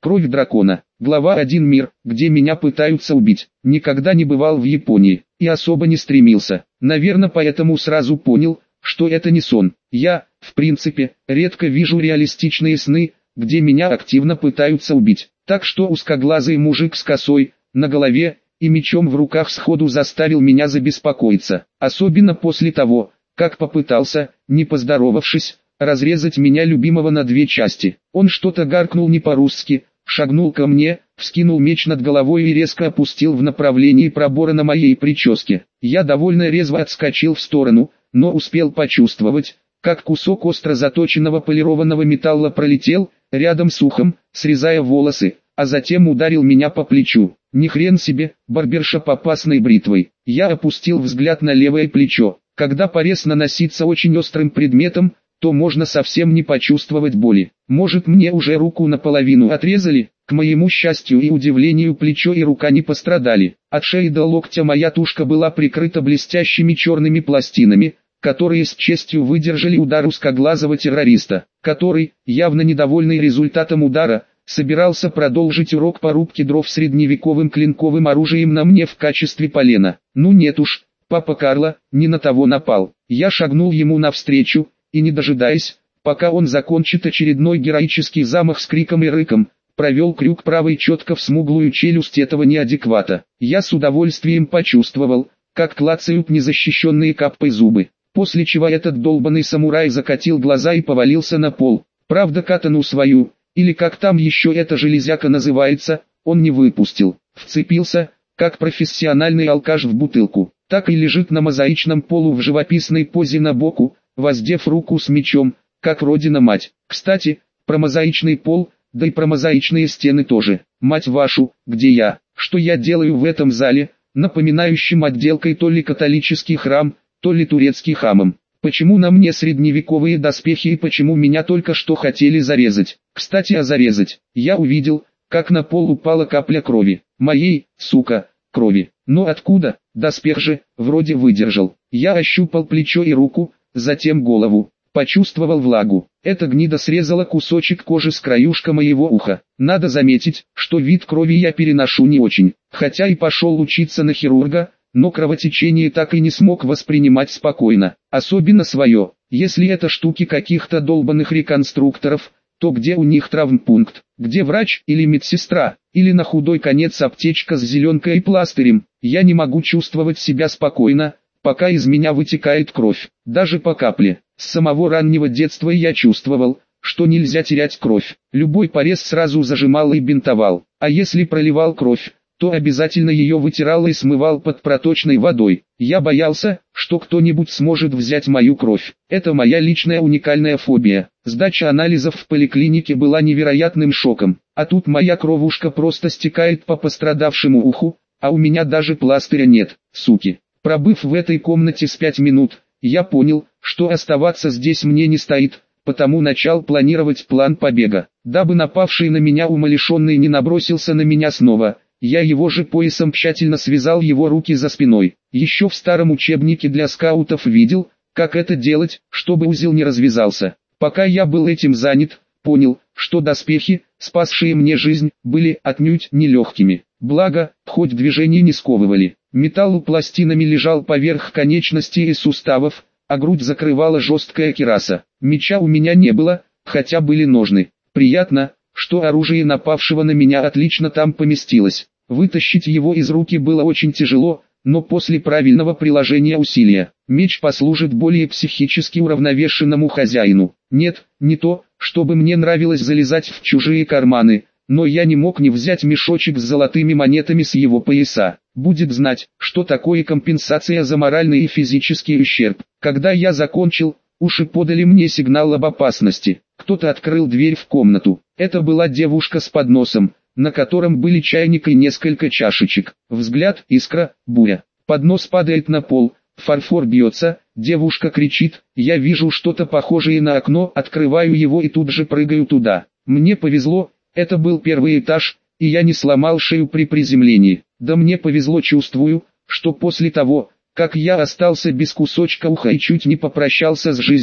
Кровь дракона. Глава 1. Мир, где меня пытаются убить. Никогда не бывал в Японии, и особо не стремился. Наверное, поэтому сразу понял, что это не сон. Я, в принципе, редко вижу реалистичные сны, где меня активно пытаются убить. Так что узкоглазый мужик с косой на голове и мечом в руках сходу заставил меня забеспокоиться. Особенно после того, как попытался, не поздоровавшись, разрезать меня любимого на две части. Он что-то гаркнул не по-русски, шагнул ко мне, вскинул меч над головой и резко опустил в направлении пробора на моей прическе. Я довольно резво отскочил в сторону, но успел почувствовать, как кусок остро заточенного полированного металла пролетел рядом с ухом, срезая волосы, а затем ударил меня по плечу. Ни хрен себе, барбершоп опасной бритвой. Я опустил взгляд на левое плечо. Когда порез наносится очень острым предметом, то можно совсем не почувствовать боли. Может, мне уже руку наполовину отрезали? К моему счастью и удивлению, плечо и рука не пострадали. От шеи до локтя моя тушка была прикрыта блестящими черными пластинами, которые с честью выдержали удар узкоглазого террориста, который, явно недовольный результатом удара, собирался продолжить урок по рубке дров средневековым клинковым оружием на мне в качестве полена. Ну нет уж, папа Карло, не на того напал. Я шагнул ему навстречу, и не дожидаясь, пока он закончит очередной героический замах с криком и рыком, провел крюк правой четко в смуглую челюсть этого неадеквата. Я с удовольствием почувствовал, как клацают незащищенные каппой зубы, после чего этот долбанный самурай закатил глаза и повалился на пол. Правда, катану свою, или как там еще эта железяка называется, он не выпустил, вцепился, как профессиональный алкаш в бутылку, так и лежит на мозаичном полу в живописной позе на боку, воздев руку с мечом, как родина-мать. Кстати, про мозаичный пол, да и про мозаичные стены тоже. Мать вашу, где я? Что я делаю в этом зале, напоминающем отделкой то ли католический храм, то ли турецкий хамам? Почему на мне средневековые доспехи и почему меня только что хотели зарезать? Кстати, зарезать. Я увидел, как на пол упала капля крови. Моей, сука, крови. Но откуда? Доспех же, вроде выдержал. Я ощупал плечо и руку, затем голову. Почувствовал влагу. Эта гнида срезала кусочек кожи с краюшка моего уха. Надо заметить, что вид крови я переношу не очень. Хотя и пошел учиться на хирурга, но кровотечение так и не смог воспринимать спокойно. Особенно свое. Если это штуки каких-то долбанных реконструкторов, то где у них травмпункт? Где врач или медсестра? Или на худой конец аптечка с зеленкой и пластырем? Я не могу чувствовать себя спокойно, пока из меня вытекает кровь, даже по капле. С самого раннего детства я чувствовал, что нельзя терять кровь. Любой порез сразу зажимал и бинтовал, а если проливал кровь, то обязательно ее вытирал и смывал под проточной водой. Я боялся, что кто-нибудь сможет взять мою кровь. Это моя личная уникальная фобия. Сдача анализов в поликлинике была невероятным шоком, а тут моя кровушка просто стекает по пострадавшему уху, а у меня даже пластыря нет, суки. Пробыв в этой комнате с 5 минут, я понял, что оставаться здесь мне не стоит, потому начал планировать план побега. Дабы напавший на меня умалишенный не набросился на меня снова, я его же поясом тщательно связал его руки за спиной. Еще в старом учебнике для скаутов видел, как это делать, чтобы узел не развязался. Пока я был этим занят, понял, что доспехи, спасшие мне жизнь, были отнюдь нелегкими. Благо, хоть движения не сковывали. Металл пластинами лежал поверх конечностей и суставов, а грудь закрывала жесткая кираса. Меча у меня не было, хотя были ножны. Приятно, что оружие напавшего на меня отлично там поместилось. Вытащить его из руки было очень тяжело, но после правильного приложения усилия, меч послужит более психически уравновешенному хозяину. Нет, не то, чтобы мне нравилось залезать в чужие карманы, но я не мог не взять мешочек с золотыми монетами с его пояса. Будет знать, что такое компенсация за моральный и физический ущерб. Когда я закончил, уши подали мне сигнал об опасности. Кто-то открыл дверь в комнату. Это была девушка с подносом, на котором были чайник и несколько чашечек. Взгляд, искра, буря. Поднос падает на пол, фарфор бьется, девушка кричит, я вижу что-то похожее на окно, открываю его и тут же прыгаю туда. Мне повезло, это был первый этаж, и я не сломал шею при приземлении. Да мне повезло, чувствую, что после того, как я остался без кусочка уха и чуть не попрощался с жизнью,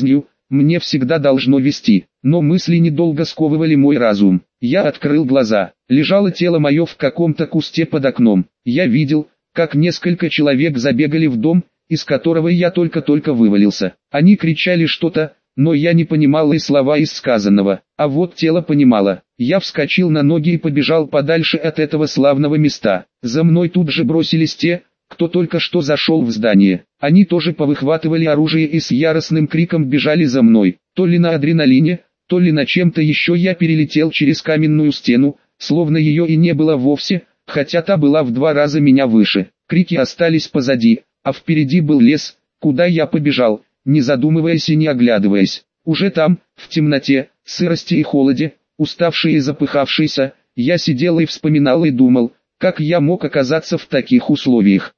мне всегда должно вести. Но мысли недолго сковывали мой разум. Я открыл глаза. Лежало тело мое в каком-то кусте под окном. Я видел, как несколько человек забегали в дом, из которого я только-только вывалился. Они кричали что-то, но я не понимал и слова из сказанного. А вот тело понимало. Я вскочил на ноги и побежал подальше от этого славного места. За мной тут же бросились те, кто только что зашел в здание. Они тоже повыхватывали оружие и с яростным криком бежали за мной. То ли на адреналине, то ли на чем-то еще я перелетел через каменную стену, словно ее и не было вовсе, хотя та была в 2 раза меня выше. Крики остались позади, а впереди был лес, куда я побежал, не задумываясь и не оглядываясь. Уже там, в темноте, сырости и холоде, уставший и запыхавшийся, я сидел и вспоминал и думал, как я мог оказаться в таких условиях.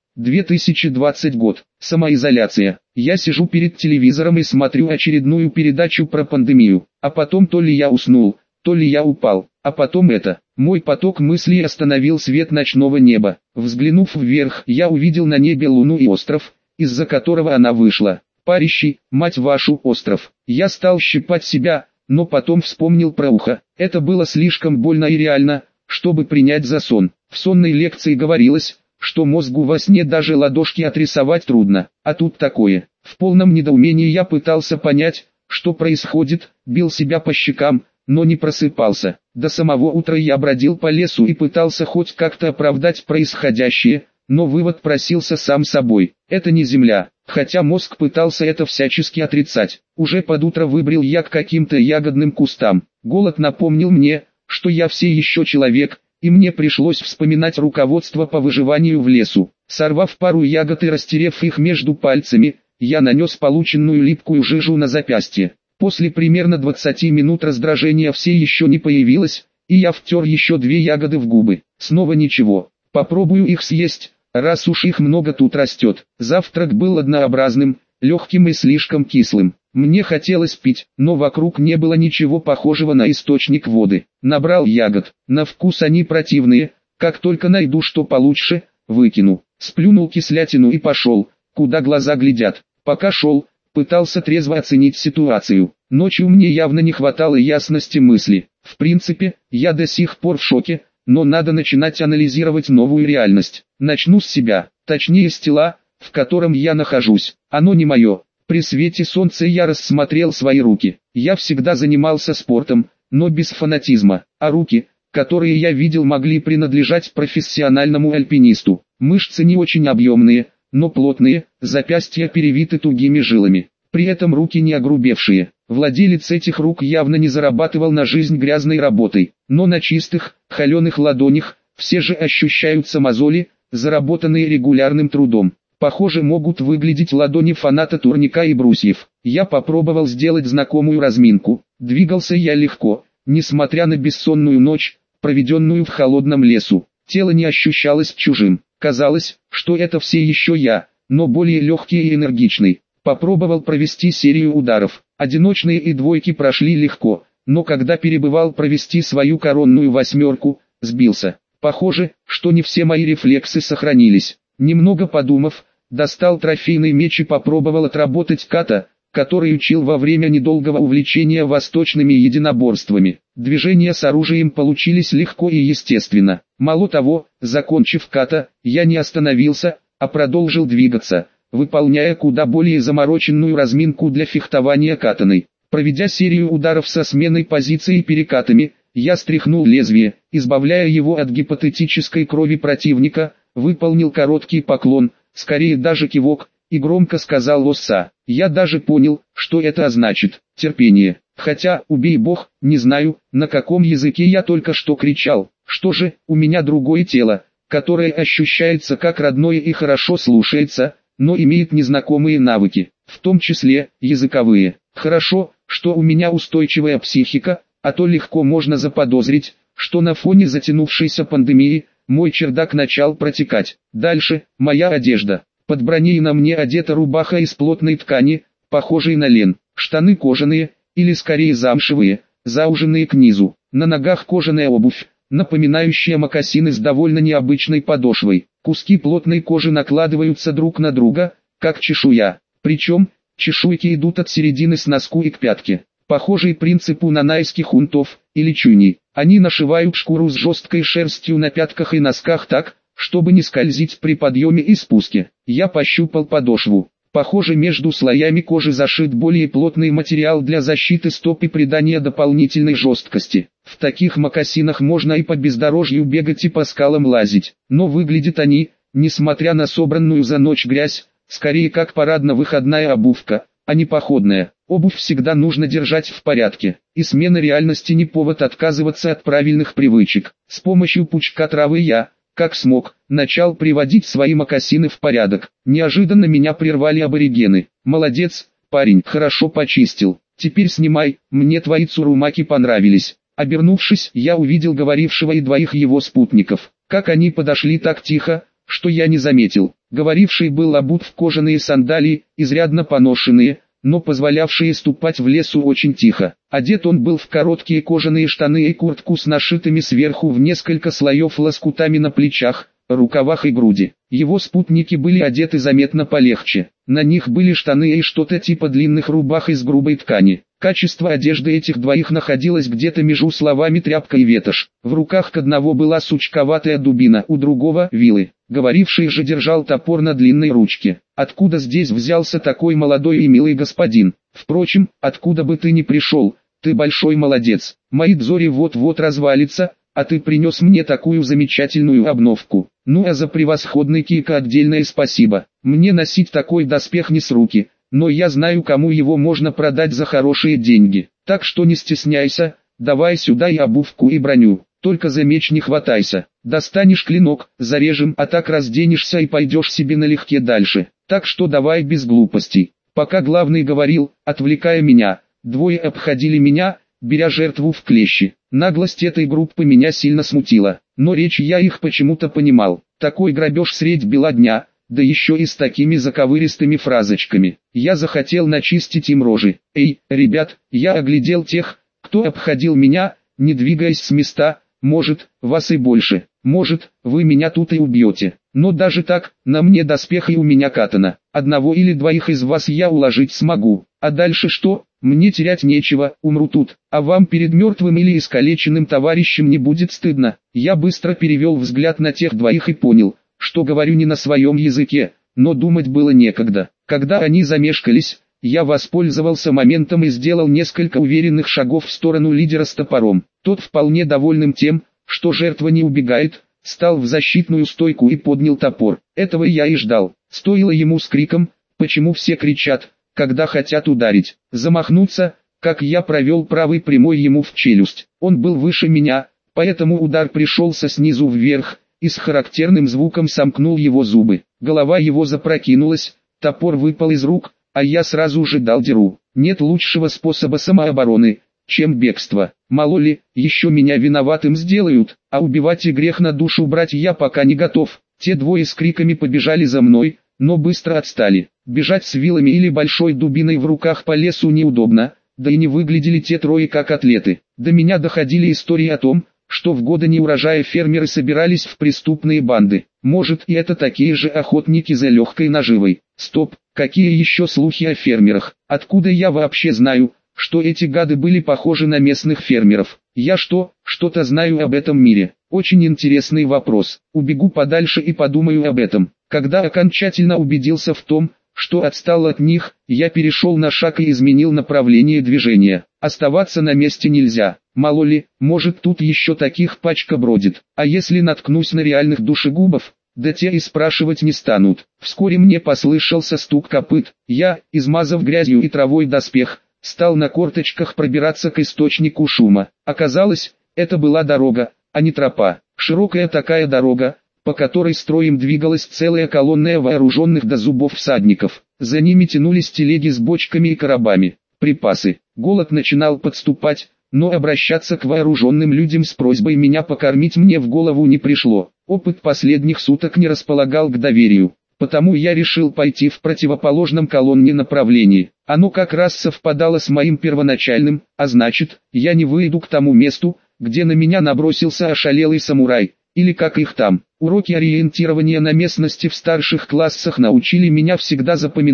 2020 год. Самоизоляция. Я сижу перед телевизором и смотрю очередную передачу про пандемию. А потом то ли я уснул, то ли я упал. А потом это. Мой поток мыслей остановил свет ночного неба. Взглянув вверх, я увидел на небе луну и остров, из-за которого она вышла. Парящий, мать вашу, остров. Я стал щипать себя, но потом вспомнил про ухо. Это было слишком больно и реально, чтобы принять за сон. В сонной лекции говорилось, что мозгу во сне даже ладошки отрисовать трудно, а тут такое. В полном недоумении я пытался понять, что происходит, бил себя по щекам, но не просыпался. До самого утра я бродил по лесу и пытался хоть как-то оправдать происходящее, но вывод просился сам собой. Это не земля, хотя мозг пытался это всячески отрицать. Уже под утро выбрел я к каким-то ягодным кустам. Голод напомнил мне, что я все еще человек, и мне пришлось вспоминать руководство по выживанию в лесу. Сорвав пару ягод и растерев их между пальцами, я нанес полученную липкую жижу на запястье. После примерно 20 минут раздражения все еще не появилось, и я втер еще 2 ягоды в губы. Снова ничего. Попробую их съесть, раз уж их много тут растет. Завтрак был однообразным, легким и слишком кислым. Мне хотелось пить, но вокруг не было ничего похожего на источник воды. Набрал ягод, на вкус они противные, как только найду что получше, выкину. Сплюнул кислятину и пошел, куда глаза глядят. Пока шел, пытался трезво оценить ситуацию. Ночью мне явно не хватало ясности мысли. В принципе, я до сих пор в шоке, но надо начинать анализировать новую реальность. Начну с себя, точнее с тела, в котором я нахожусь. Оно не мое. При свете солнца я рассмотрел свои руки. Я всегда занимался спортом, но без фанатизма, а руки, которые я видел, могли принадлежать профессиональному альпинисту. Мышцы не очень объемные, но плотные, запястья перевиты тугими жилами. При этом руки не огрубевшие. Владелец этих рук явно не зарабатывал на жизнь грязной работой, но на чистых, холеных ладонях все же ощущаются мозоли, заработанные регулярным трудом. Похоже, могут выглядеть ладони фаната турника и брусьев. Я попробовал сделать знакомую разминку. Двигался я легко, несмотря на бессонную ночь, проведенную в холодном лесу. Тело не ощущалось чужим. Казалось, что это все еще я, но более легкий и энергичный. Попробовал провести серию ударов. Одиночные и двойки прошли легко, но когда перебывал провести свою коронную 8, сбился. Похоже, что не все мои рефлексы сохранились. Немного подумав, достал трофейный меч и попробовал отработать ката, который учил во время недолгого увлечения восточными единоборствами. Движения с оружием получились легко и естественно. Мало того, закончив ката, я не остановился, а продолжил двигаться, выполняя куда более замороченную разминку для фехтования катаной. Проведя серию ударов со сменой позиций и перекатами, я стряхнул лезвие, избавляя его от гипотетической крови противника, выполнил короткий поклон, скорее даже кивок, и громко сказал «Осса». Я даже понял, что это значит «терпение». Хотя, убей бог, не знаю, на каком языке я только что кричал. Что же, у меня другое тело, которое ощущается как родное и хорошо слушается, но имеет незнакомые навыки, в том числе, языковые. Хорошо, что у меня устойчивая психика, а то легко можно заподозрить, что на фоне затянувшейся пандемии, мой чердак начал протекать. Дальше, моя одежда. Под броней на мне одета рубаха из плотной ткани, похожей на лен. Штаны кожаные, или скорее замшевые, зауженные к низу. На ногах кожаная обувь, напоминающая мокасины с довольно необычной подошвой. Куски плотной кожи накладываются друг на друга, как чешуя. Причем, Чешуйки идут от середины с носку и к пятке. Похожий принцип у нанайских унтов, или чуней. Они нашивают шкуру с жесткой шерстью на пятках и носках так, чтобы не скользить при подъеме и спуске. Я пощупал подошву. Похоже, между слоями кожи зашит более плотный материал для защиты стоп и придания дополнительной жесткости. В таких мокасинах можно и по бездорожью бегать и по скалам лазить. Но выглядят они, несмотря на собранную за ночь грязь, скорее как парадно-выходная обувка, а не походная. Обувь всегда нужно держать в порядке, и смена реальности не повод отказываться от правильных привычек. С помощью пучка травы я, как смог, начал приводить свои мокасины в порядок. Неожиданно меня прервали аборигены. «Молодец, парень, хорошо почистил. Теперь снимай, мне твои цурумаки понравились». Обернувшись, я увидел говорившего и двоих его спутников. Как они подошли так тихо, что я не заметил. Говоривший был обут в кожаные сандалии, изрядно поношенные, но позволявшие ступать в лесу очень тихо. Одет он был в короткие кожаные штаны и куртку с нашитыми сверху в несколько слоев лоскутами на плечах, рукавах и груди. Его спутники были одеты заметно полегче. На них были штаны и что-то типа длинных рубах из грубой ткани. Качество одежды этих двоих находилось где-то между словами тряпка и ветошь. В руках к одного была сучковатая дубина, у другого – вилы. Говоривший же держал топор на длинной ручке. Откуда здесь взялся такой молодой и милый господин? Впрочем, откуда бы ты ни пришел, ты большой молодец. Мои дзори вот-вот развалится, а ты принес мне такую замечательную обновку. Ну а за превосходный кика отдельное спасибо. Мне носить такой доспех не с руки, но я знаю, кому его можно продать за хорошие деньги. Так что не стесняйся, давай сюда и обувку, и броню. Только за меч не хватайся. Достанешь клинок, зарежем, а так разденешься и пойдешь себе налегке дальше. Так что давай без глупостей. Пока главный говорил, отвлекая меня, двое обходили меня, беря жертву в клещи. Наглость этой группы меня сильно смутила, но речь я их почему-то понимал. Такой грабеж средь бела дня, да еще и с такими заковыристыми фразочками. Я захотел начистить им рожи. Эй, ребят, я оглядел тех, кто обходил меня, не двигаясь с места. Может, вас и больше, может, вы меня тут и убьете. Но даже так, на мне доспех и у меня катана. Одного или двоих из вас я уложить смогу. А дальше что? Мне терять нечего, умру тут. А вам перед мертвым или искалеченным товарищем не будет стыдно. Я быстро перевел взгляд на тех двоих и понял, что говорю не на своем языке, но думать было некогда. Когда они замешкались, я воспользовался моментом и сделал несколько уверенных шагов в сторону лидера с топором. Тот, вполне довольным тем, что жертва не убегает, стал в защитную стойку и поднял топор. Этого я и ждал. Стоило ему с криком «Почему все кричат, когда хотят ударить?» замахнуться, как я провел правой прямой ему в челюсть. Он был выше меня, поэтому удар пришелся снизу вверх, и с характерным звуком сомкнул его зубы. Голова его запрокинулась, топор выпал из рук, а я сразу же дал дёру. Нет лучшего способа самообороны, чем бегство. Мало ли, еще меня виноватым сделают, а убивать и грех на душу брать я пока не готов. Те двое с криками побежали за мной, но быстро отстали. Бежать с вилами или большой дубиной в руках по лесу неудобно, да и не выглядели те трое как атлеты. До меня доходили истории о том, что в годы неурожая фермеры собирались в преступные банды. Может, и это такие же охотники за легкой наживой. Стоп, какие еще слухи о фермерах? Откуда я вообще знаю, что эти гады были похожи на местных фермеров? Я что-то знаю об этом мире? Очень интересный вопрос. Убегу подальше и подумаю об этом. Когда окончательно убедился в том, что отстал от них, я перешел на шаг и изменил направление движения. Оставаться на месте нельзя. Мало ли, может тут еще таких пачка бродит. А если наткнусь на реальных душегубов, да те и спрашивать не станут. Вскоре мне послышался стук копыт. Я, измазав грязью и травой доспех, стал на корточках пробираться к источнику шума. Оказалось, это была дорога, а не тропа. Широкая такая дорога, по которой строем двигалась целая колонна вооруженных до зубов всадников. За ними тянулись телеги с бочками и коробами, припасы. Голод начинал подступать, но обращаться к вооруженным людям с просьбой меня покормить мне в голову не пришло. Опыт последних суток не располагал к доверию, потому я решил пойти в противоположном колонне направлении. Оно как раз совпадало с моим первоначальным, а значит, я не выйду к тому месту, где на меня набросился ошалелый самурай, или как их там. Уроки ориентирования на местности в старших классах научили меня всегда запоминать,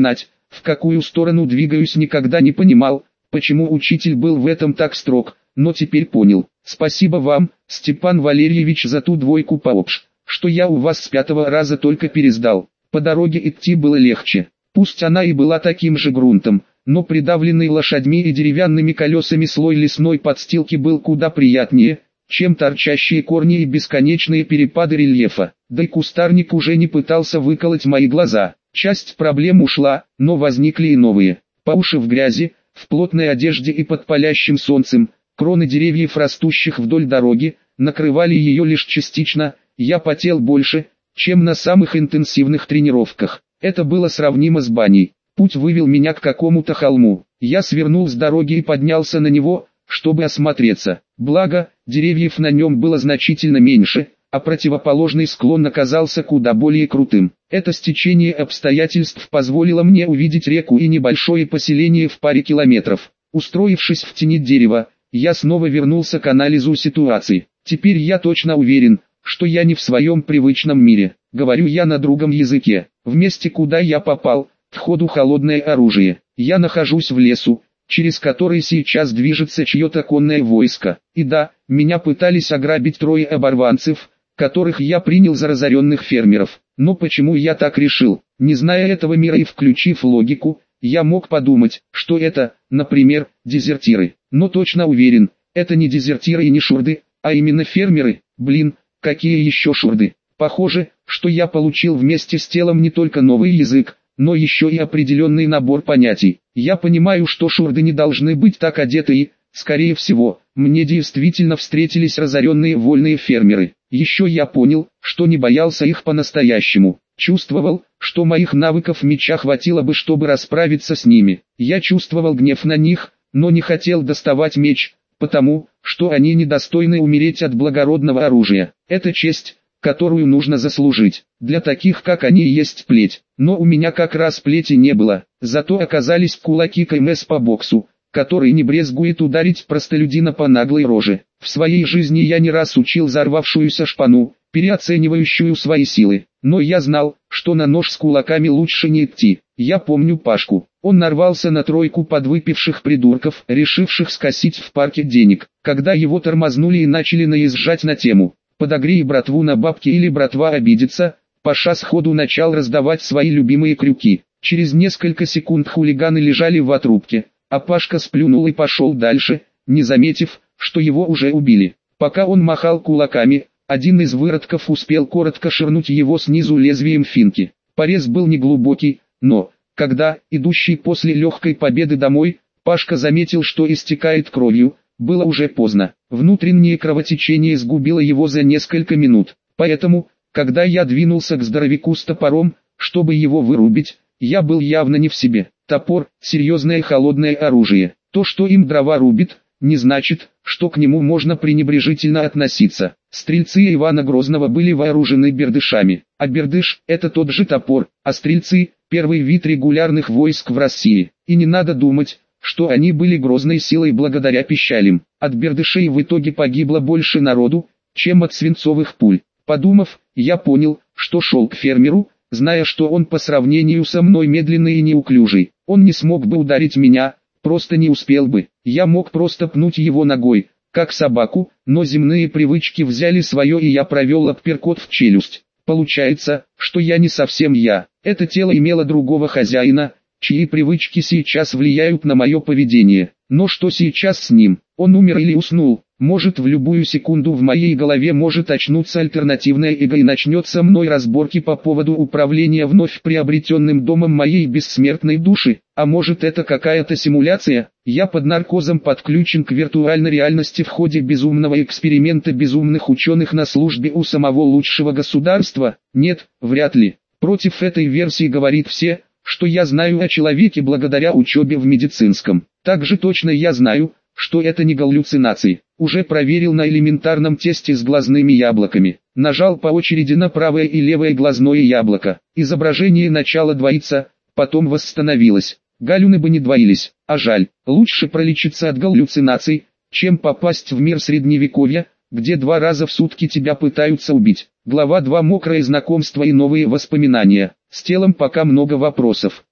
в какую сторону двигаюсь, никогда не понимал, почему учитель был в этом так строг, но теперь понял. Спасибо вам, Степан Валерьевич, за ту двойку по обш, что я у вас с 5-го раза только пересдал. По дороге идти было легче. Пусть она и была таким же грунтом, но придавленный лошадьми и деревянными колесами слой лесной подстилки был куда приятнее, чем торчащие корни и бесконечные перепады рельефа. Да и кустарник уже не пытался выколоть мои глаза. Часть проблем ушла, но возникли и новые. По уши в грязи, в плотной одежде и под палящим солнцем, кроны деревьев, растущих вдоль дороги, накрывали ее лишь частично. Я потел больше, чем на самых интенсивных тренировках. Это было сравнимо с баней. Путь вывел меня к какому-то холму. Я свернул с дороги и поднялся на него, чтобы осмотреться. Благо, деревьев на нем было значительно меньше, а противоположный склон оказался куда более крутым. Это стечение обстоятельств позволило мне увидеть реку и небольшое поселение в паре километров. Устроившись в тени дерева, я снова вернулся к анализу ситуации. Теперь я точно уверен, что я не в своем привычном мире. Говорю я на другом языке. В месте, куда я попал, в ходу холодное оружие. Я нахожусь в лесу, через который сейчас движется чье-то конное войско. И да, меня пытались ограбить 3 оборванцев, которых я принял за разоренных фермеров. Но почему я так решил? Не зная этого мира и включив логику, я мог подумать, что это, например, дезертиры. Но точно уверен, это не дезертиры и не шурды, а именно фермеры. Блин, какие еще шурды? Похоже, что я получил вместе с телом не только новый язык, но еще и определенный набор понятий. Я понимаю, что шурды не должны быть так одеты и, скорее всего, мне действительно встретились разоренные вольные фермеры. Еще я понял, что не боялся их по-настоящему. Чувствовал, что моих навыков меча хватило бы, чтобы расправиться с ними. Я чувствовал гнев на них, но не хотел доставать меч, потому что они недостойны умереть от благородного оружия. Это честь, которую нужно заслужить. Для таких, как они, есть плеть. Но у меня как раз плети не было. Зато оказались кулаки КМС по боксу, который не брезгует ударить простолюдина по наглой роже. В своей жизни я не раз учил взорвавшуюся шпану, переоценивающую свои силы. Но я знал, что на нож с кулаками лучше не идти. Я помню Пашку. Он нарвался на 3 подвыпивших придурков, решивших скосить в парке денег. Когда его тормознули и начали наезжать на тему «подогрей братву на бабки или братва обидится», Паша сходу начал раздавать свои любимые крюки. Через несколько секунд хулиганы лежали в отрубке, а Пашка сплюнул и пошел дальше, не заметив, что его уже убили. Пока он махал кулаками, один из выродков успел коротко ширнуть его снизу лезвием финки. Порез был неглубокий, но, когда, идущий после легкой победы домой, Пашка заметил, что истекает кровью, было уже поздно. Внутреннее кровотечение сгубило его за несколько минут. Поэтому, когда я двинулся к здоровяку с топором, чтобы его вырубить, я был явно не в себе. Топор – серьезное холодное оружие. То, что им дрова рубит, не значит, что к нему можно пренебрежительно относиться. Стрельцы Ивана Грозного были вооружены бердышами, а бердыш – это тот же топор, а стрельцы – первый вид регулярных войск в России. И не надо думать, что они были грозной силой благодаря пищалям. От бердышей в итоге погибло больше народу, чем от свинцовых пуль. Подумав, я понял, что шел к фермеру, зная, что он по сравнению со мной медленный и неуклюжий. Он не смог бы ударить меня, просто не успел бы. Я мог просто пнуть его ногой, как собаку, но земные привычки взяли свое, и я провел апперкот в челюсть. Получается, что я не совсем я. Это тело имело другого хозяина, чьи привычки сейчас влияют на мое поведение. Но что сейчас с ним? Он умер или уснул? Может, в любую секунду в моей голове может очнуться альтернативное эго и начнет со мной разборки по поводу управления вновь приобретенным домом моей бессмертной души. А может, это какая-то симуляция? Я под наркозом подключен к виртуальной реальности в ходе безумного эксперимента безумных ученых на службе у самого лучшего государства? Нет, вряд ли. Против этой версии говорит все, что я знаю о человеке благодаря учебе в медицинском. Также точно я знаю, что это не галлюцинации. Уже проверил на элементарном тесте с глазными яблоками. Нажал по очереди на правое и левое глазное яблоко. Изображение начало двоиться, потом восстановилось. Галюны бы не двоились, а жаль. Лучше пролечиться от галлюцинаций, чем попасть в мир средневековья, где 2 раза в сутки тебя пытаются убить. Глава 2. Мокрое знакомство и новые воспоминания. С телом пока много вопросов.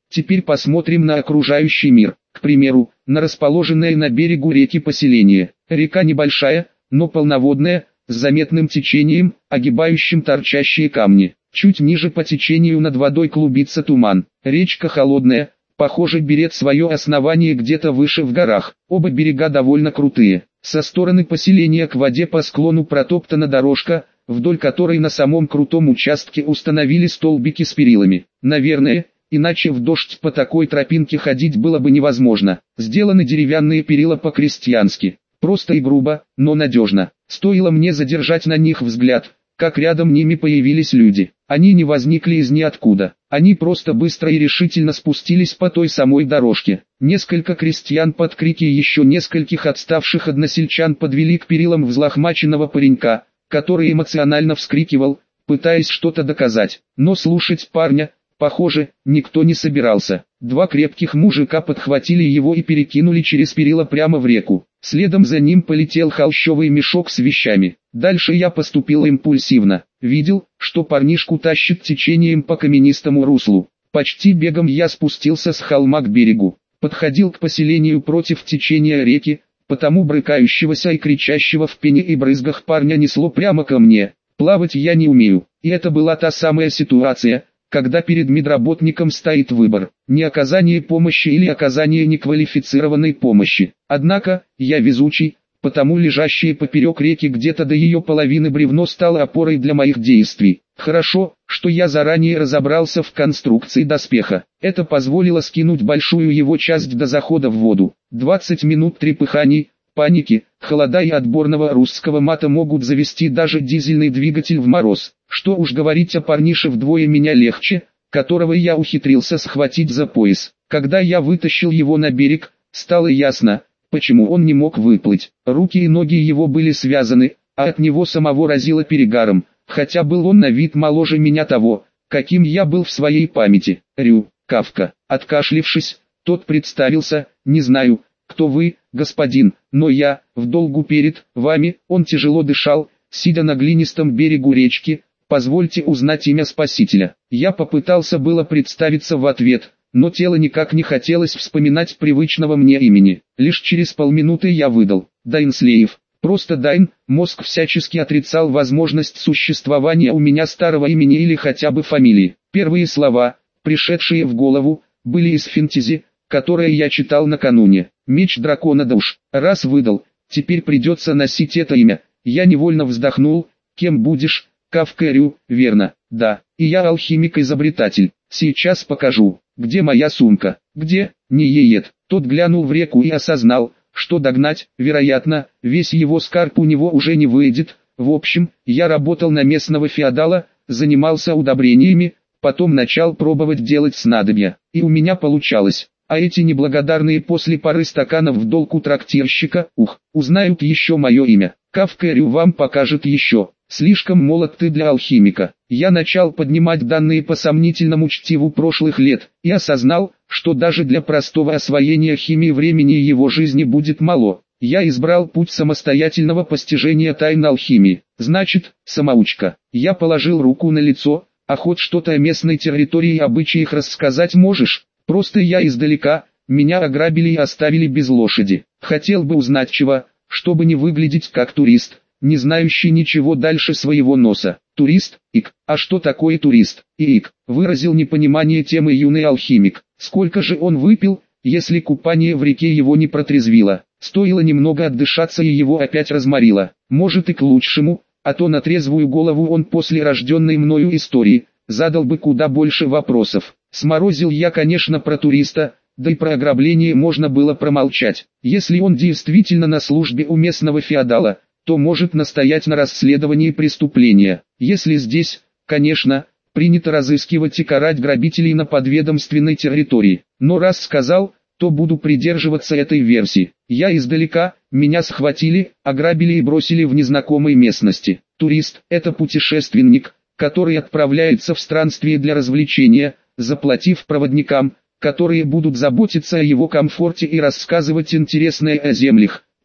Теперь посмотрим на окружающий мир. К примеру, на расположенное на берегу реки поселение. Река небольшая, но полноводная, с заметным течением, огибающим торчащие камни. Чуть ниже по течению над водой клубится туман. Речка холодная, похоже, берет свое основание где-то выше в горах. Оба берега довольно крутые. Со стороны поселения к воде по склону протоптана дорожка, вдоль которой на самом крутом участке установили столбики с перилами. Наверное, иначе в дождь по такой тропинке ходить было бы невозможно. Сделаны деревянные перила по-крестьянски. Просто и грубо, но надежно. Стоило мне задержать на них взгляд, как рядом ними появились люди. Они не возникли из ниоткуда. Они просто быстро и решительно спустились по той самой дорожке. Несколько крестьян под крики еще нескольких отставших односельчан подвели к перилам взлохмаченного паренька, который эмоционально вскрикивал, пытаясь что-то доказать. Но слушать парня, похоже, никто не собирался. Два крепких мужика подхватили его и перекинули через перила прямо в реку. Следом за ним полетел холщовый мешок с вещами. Дальше я поступил импульсивно. Видел, что парнишку тащит течением по каменистому руслу. Почти бегом я спустился с холма к берегу. Подходил к поселению против течения реки, потому брыкающегося и кричащего в пене и брызгах парня несло прямо ко мне. Плавать я не умею, и это была та самая ситуация, когда перед медработником стоит выбор, не оказание помощи или оказание неквалифицированной помощи. Однако, я везучий, потому лежащее поперек реки где-то до ее половины бревно стало опорой для моих действий. Хорошо, что я заранее разобрался в конструкции доспеха. Это позволило скинуть большую его часть до захода в воду. 20 минут трепыханий, паники, холода и отборного русского мата могут завести даже дизельный двигатель в мороз. Что уж говорить о парнише вдвое меня легче, которого я ухитрился схватить за пояс. Когда я вытащил его на берег, стало ясно, почему он не мог выплыть. Руки и ноги его были связаны, а от него самого разило перегаром, хотя был он на вид моложе меня того, каким я был в своей памяти. Рю, Кавка. Откашлившись, тот представился: не знаю, кто вы, господин, но я, в долгу перед вами. Он тяжело дышал, сидя на глинистом берегу речки. Позвольте узнать имя спасителя. Я попытался было представиться в ответ, но тело никак не хотелось вспоминать привычного мне имени. Лишь через полминуты я выдал: Дайнслеев. Просто Дайн. Мозг всячески отрицал возможность существования у меня старого имени или хотя бы фамилии. Первые слова, пришедшие в голову, были из фэнтези, которое я читал накануне. Меч дракона душ. Раз выдал, теперь придется носить это имя. Я невольно вздохнул. Кем будешь? Кавка. Рю, верно, да, и я алхимик-изобретатель. Сейчас покажу. Где моя сумка? Где? Не еет. Тот глянул в реку и осознал, что догнать, вероятно, весь его скарб у него уже не выйдет. В общем, я работал на местного феодала, занимался удобрениями, потом начал пробовать делать снадобья, и у меня получалось. А эти неблагодарные после пары стаканов в долг у трактирщика, узнают еще мое имя. Кавка. Рю вам покажет еще. Слишком молод ты для алхимика. Я начал поднимать данные по сомнительному чтиву прошлых лет, и осознал, что даже для простого освоения химии времени его жизни будет мало. Я избрал путь самостоятельного постижения тайн алхимии. Значит, самоучка. Я положил руку на лицо. А хоть что-то о местной территории и обычаях рассказать можешь? Просто я издалека, меня ограбили и оставили без лошади. Хотел бы узнать чего, чтобы не выглядеть как турист, не знающий ничего дальше своего носа. Турист? Ик. А что такое турист? Ик. Выразил непонимание темы юный алхимик. Сколько же он выпил, если купание в реке его не протрезвило? Стоило немного отдышаться и его опять разморило. Может и к лучшему, а то на трезвую голову он после рожденной мною истории задал бы куда больше вопросов. Сморозил я, конечно, про туриста, да и про ограбление можно было промолчать. Если он действительно на службе у местного феодала, то может настоять на расследовании преступления. Если здесь, конечно, принято разыскивать и карать грабителей на подведомственной территории. Но раз сказал, то буду придерживаться этой версии. Я издалека, меня схватили, ограбили и бросили в незнакомой местности. Турист – это путешественник, который отправляется в странствие для развлечения, заплатив проводникам, которые будут заботиться о его комфорте и рассказывать интересное о землях,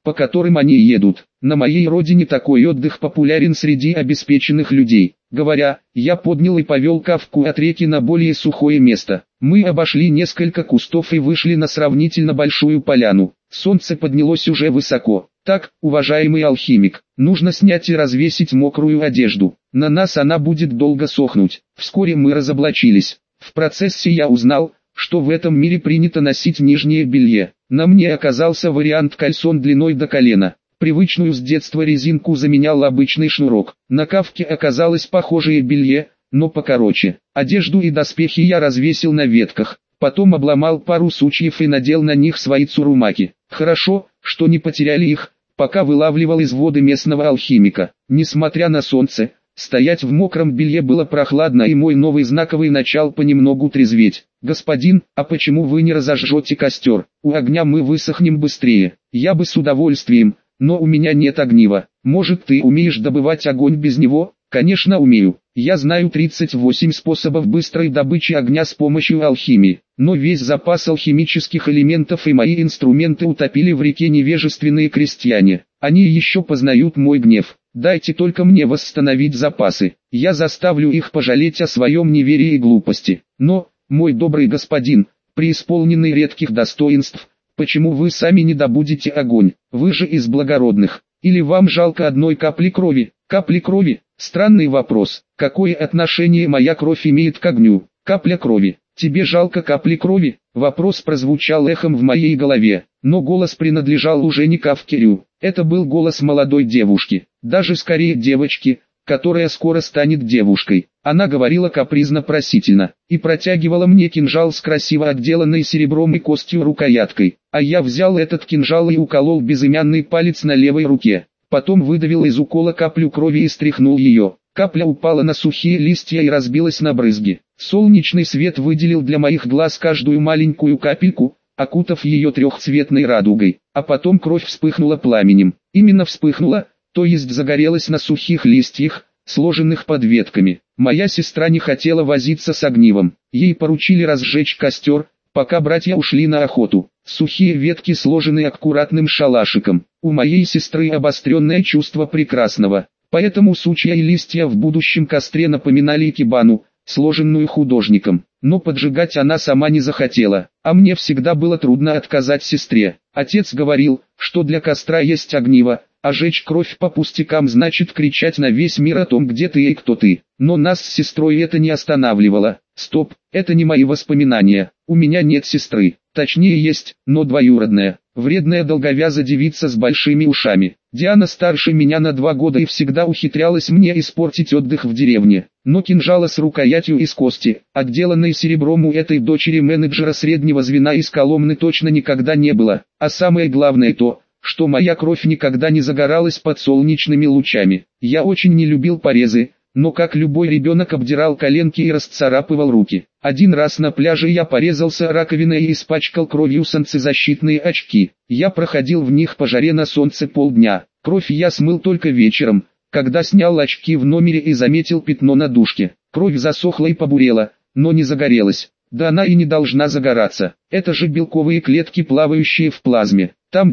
по которым они едут. На моей родине такой отдых популярен среди обеспеченных людей. Говоря, я поднял и повел Кавку от реки на более сухое место. Мы обошли несколько кустов и вышли на сравнительно большую поляну. Солнце поднялось уже высоко. Так, уважаемый алхимик, нужно снять и развесить мокрую одежду. На нас она будет долго сохнуть. Вскоре мы разоблачились. В процессе я узнал, что в этом мире принято носить нижнее белье. На мне оказался вариант кальсон длиной до колена. Привычную с детства резинку заменял обычный шнурок. На Кавке оказалось похожее белье, но покороче. Одежду и доспехи я развесил на ветках. Потом обломал пару сучьев и надел на них свои цурумаки. Хорошо, что не потеряли их, пока вылавливал из воды местного алхимика. Несмотря на солнце, стоять в мокром белье было прохладно, и мой новый знаковый начал понемногу трезветь. «Господин, а почему вы не разожжете костер? У огня мы высохнем быстрее». «Я бы с удовольствием, но у меня нет огнива. Может, ты умеешь добывать огонь без него?» «Конечно умею. Я знаю 38 способов быстрой добычи огня с помощью алхимии, но весь запас алхимических элементов и мои инструменты утопили в реке невежественные крестьяне. Они еще познают мой гнев. Дайте только мне восстановить запасы, я заставлю их пожалеть о своем неверии и глупости. Но, мой добрый господин, преисполненный редких достоинств, почему вы сами не добудете огонь? Вы же из благородных. Или вам жалко одной капли крови?» «Капли крови? Странный вопрос. Какое отношение моя кровь имеет к огню? Капля крови. Тебе жалко капли крови?» Вопрос прозвучал эхом в моей голове, но голос принадлежал уже не Кавкерю. Это был голос молодой девушки, даже скорее девочки, которая скоро станет девушкой. Она говорила капризно-просительно и протягивала мне кинжал с красиво отделанной серебром и костью рукояткой. А я взял этот кинжал и уколол безымянный палец на левой руке. Потом выдавил из укола каплю крови и стряхнул ее. Капля упала на сухие листья и разбилась на брызги. Солнечный свет выделил для моих глаз каждую маленькую капельку, окутав ее трехцветной радугой. А потом кровь вспыхнула пламенем. Именно вспыхнула, то есть загорелась на сухих листьях, сложенных под ветками. Моя сестра не хотела возиться с огнивом. Ей поручили разжечь костер, пока братья ушли на охоту. Сухие ветки сложены аккуратным шалашиком. У моей сестры обостренное чувство прекрасного, поэтому сучья и листья в будущем костре напоминали икебану, сложенную художником. Но поджигать она сама не захотела, а мне всегда было трудно отказать сестре. Отец говорил, что для костра есть огниво, а жечь кровь по пустякам значит кричать на весь мир о том, где ты и кто ты. Но нас с сестрой это не останавливало. Стоп, это не мои воспоминания. У меня нет сестры. Точнее есть, но двоюродная. Вредная долговязая девица с большими ушами. Диана старше меня на 2 года и всегда ухитрялась мне испортить отдых в деревне. Но кинжала с рукоятью из кости, отделанной серебром, у этой дочери менеджера среднего звена из Коломны точно никогда не было. А самое главное то, что моя кровь никогда не загоралась под солнечными лучами. Я очень не любил порезы, но как любой ребенок обдирал коленки и расцарапывал руки. Один раз на пляже я порезался раковиной и испачкал кровью солнцезащитные очки. Я проходил в них по жаре на солнце полдня. Кровь я смыл только вечером, когда снял очки в номере и заметил пятно на дужке. Кровь засохла и побурела, но не загорелась. Да она и не должна загораться. Это же белковые клетки, плавающие в плазме. Там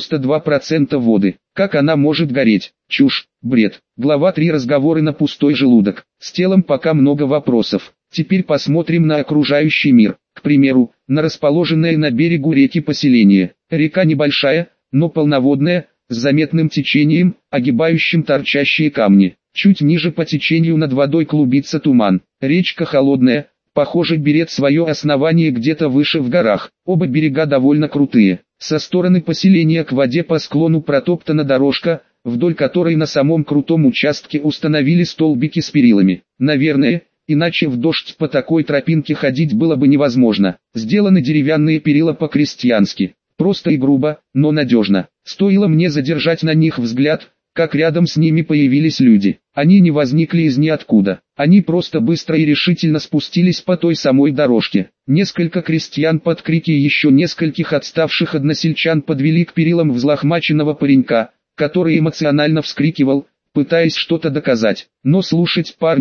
92% воды. Как она может гореть? Чушь, бред. Глава 3. Разговоры на пустой желудок. С телом пока много вопросов. Теперь посмотрим на окружающий мир. К примеру, на расположенное на берегу реки поселение. Река небольшая, но полноводная, с заметным течением, огибающим торчащие камни. Чуть ниже по течению над водой клубится туман. Речка холодная, похоже, берет свое основание где-то выше в горах. Оба берега довольно крутые. Со стороны поселения к воде по склону протоптана дорожка, вдоль которой на самом крутом участке установили столбики с перилами. Наверное, иначе в дождь по такой тропинке ходить было бы невозможно. Сделаны деревянные перила по-крестьянски. Просто и грубо, но надежно. Стоило мне задержать на них взгляд, как рядом с ними появились люди. Они не возникли из ниоткуда. Они просто быстро и решительно спустились по той самой дорожке. Несколько крестьян под крики еще нескольких отставших односельчан подвели к перилам взлохмаченного паренька, который эмоционально вскрикивал, пытаясь что-то доказать. Но слушать парня,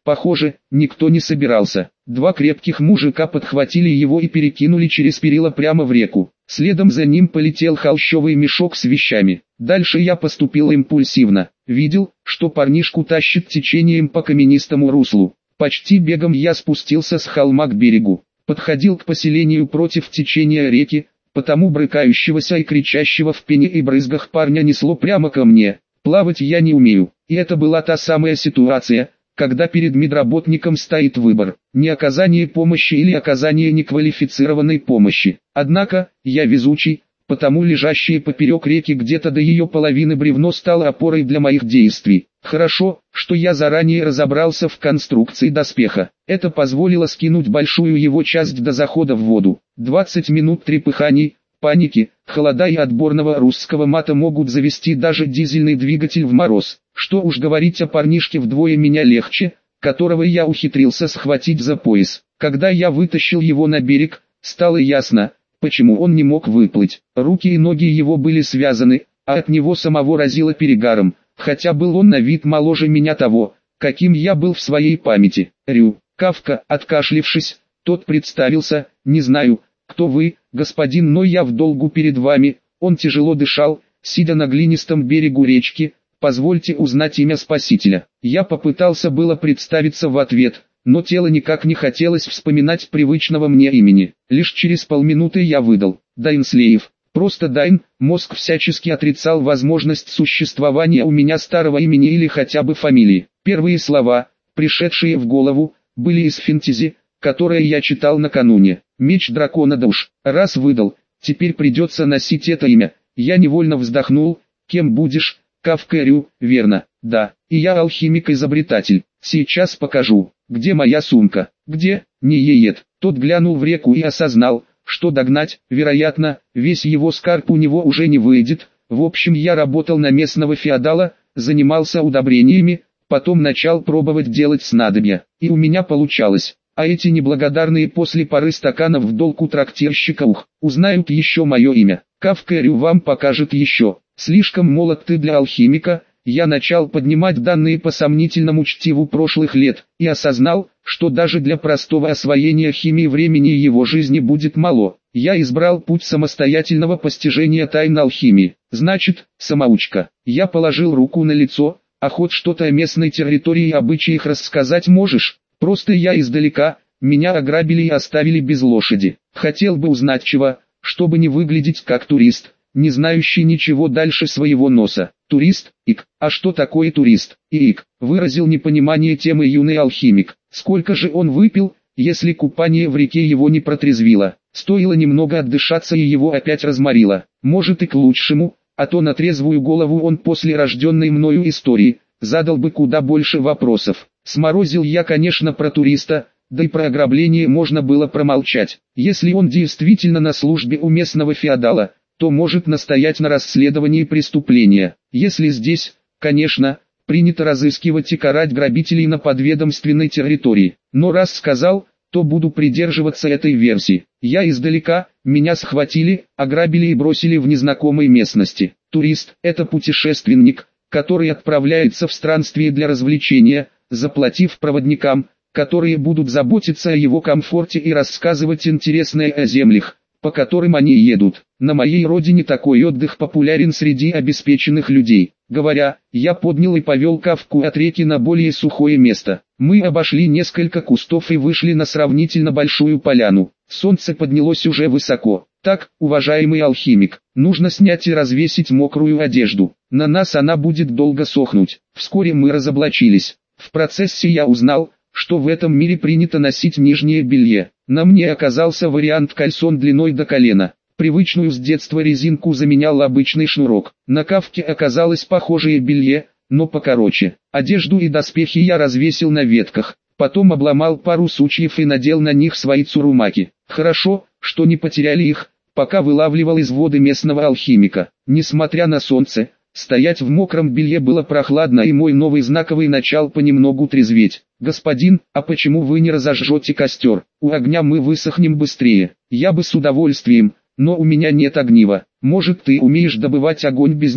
Похоже, никто не собирался. Два крепких мужика подхватили его и перекинули через перила прямо в реку. Следом за ним полетел холщовый мешок с вещами. Дальше я поступил импульсивно. Видел, что парнишку тащит течением по каменистому руслу. Почти бегом я спустился с холма к берегу. Подходил к поселению против течения реки, потому брыкающегося и кричащего в пене и брызгах парня несло прямо ко мне. Плавать я не умею, и это была та самая ситуация, когда перед медработником стоит выбор, не оказание помощи или оказание неквалифицированной помощи. Однако, я везучий, потому лежащее поперек реки где-то до ее половины бревно стало опорой для моих действий. Хорошо, что я заранее разобрался в конструкции доспеха. Это позволило скинуть большую его часть до захода в воду. 20 минут трепыханий, паники, холода и отборного русского мата могут завести даже дизельный двигатель в мороз. Что уж говорить о парнишке вдвое меня легче, которого я ухитрился схватить за пояс. Когда я вытащил его на берег, стало ясно, почему он не мог выплыть. Руки и ноги его были связаны, а от него самого разило перегаром, хотя был он на вид моложе меня того, каким я был в своей памяти. Рю, Кавка, откашлившись, тот представился, не знаю, кто вы, господин, но я в долгу перед вами. Он тяжело дышал, сидя на глинистом берегу речки. Позвольте узнать имя спасителя. Я попытался было представиться в ответ, но тело никак не хотелось вспоминать привычного мне имени. Лишь через полминуты я выдал: Дайн Слеев. Просто Дайн. Мозг всячески отрицал возможность существования у меня старого имени или хотя бы фамилии. Первые слова, пришедшие в голову, были из фэнтези, которое я читал накануне. Меч дракона душ. Раз выдал, теперь придется носить это имя. Я невольно вздохнул. Кем будешь? Кавка. Рю, верно, да, и я алхимик-изобретатель. Сейчас покажу, где моя сумка, где, не еет. Тот глянул в реку и осознал, что догнать, вероятно, весь его скарб у него уже не выйдет. В общем, я работал на местного феодала, занимался удобрениями, потом начал пробовать делать снадобья, и у меня получалось. А эти неблагодарные после пары стаканов в долг у трактирщика узнают еще мое имя. Кавка. Рю вам покажет еще. Слишком молод ты для алхимика. Я начал поднимать данные по сомнительному чтиву прошлых лет, и осознал, что даже для простого освоения химии времени его жизни будет мало. Я избрал путь самостоятельного постижения тайн алхимии. Значит, самоучка. Я положил руку на лицо. А хоть что-то о местной территории и обычаях рассказать можешь? Просто я издалека, меня ограбили и оставили без лошади. Хотел бы узнать чего, чтобы не выглядеть как турист, не знающий ничего дальше своего носа. Турист? Ик. А что такое турист? Ик. Выразил непонимание темы юный алхимик. Сколько же он выпил, если купание в реке его не протрезвило? Стоило немного отдышаться и его опять разморило. Может и к лучшему, а то на трезвую голову он после рожденной мною истории задал бы куда больше вопросов. Сморозил я, конечно, про туриста, да и про ограбление можно было промолчать. Если он действительно на службе у местного феодала, то может настоять на расследовании преступления. Если здесь, конечно, принято разыскивать и карать грабителей на подведомственной территории. Но раз сказал, то буду придерживаться этой версии. Я издалека, меня схватили, ограбили и бросили в незнакомой местности. Турист – это путешественник, который отправляется в странствие для развлечения, заплатив проводникам, которые будут заботиться о его комфорте и рассказывать интересное о землях, по которым они едут. На моей родине такой отдых популярен среди обеспеченных людей. Говоря, я поднял и повел Кавку от реки на более сухое место. Мы обошли несколько кустов и вышли на сравнительно большую поляну. Солнце поднялось уже высоко. Так, уважаемый алхимик, нужно снять и развесить мокрую одежду. На нас она будет долго сохнуть. Вскоре мы разоблачились. В процессе я узнал, что в этом мире принято носить нижнее белье. На мне оказался вариант кальсон длиной до колена. Привычную с детства резинку заменял обычный шнурок. На Кавке оказалось похожее белье, но покороче. Одежду и доспехи я развесил на ветках. Потом обломал пару сучьев и надел на них свои цурумаки. Хорошо, что не потеряли их, пока вылавливал из воды местного алхимика. Несмотря на солнце, стоять в мокром белье было прохладно, и мой новый знаковый начал понемногу трезветь. «Господин, а почему вы не разожжете костер? У огня мы высохнем быстрее». «Я бы с удовольствием, но у меня нет огнива. Может, ты умеешь добывать огонь без него?»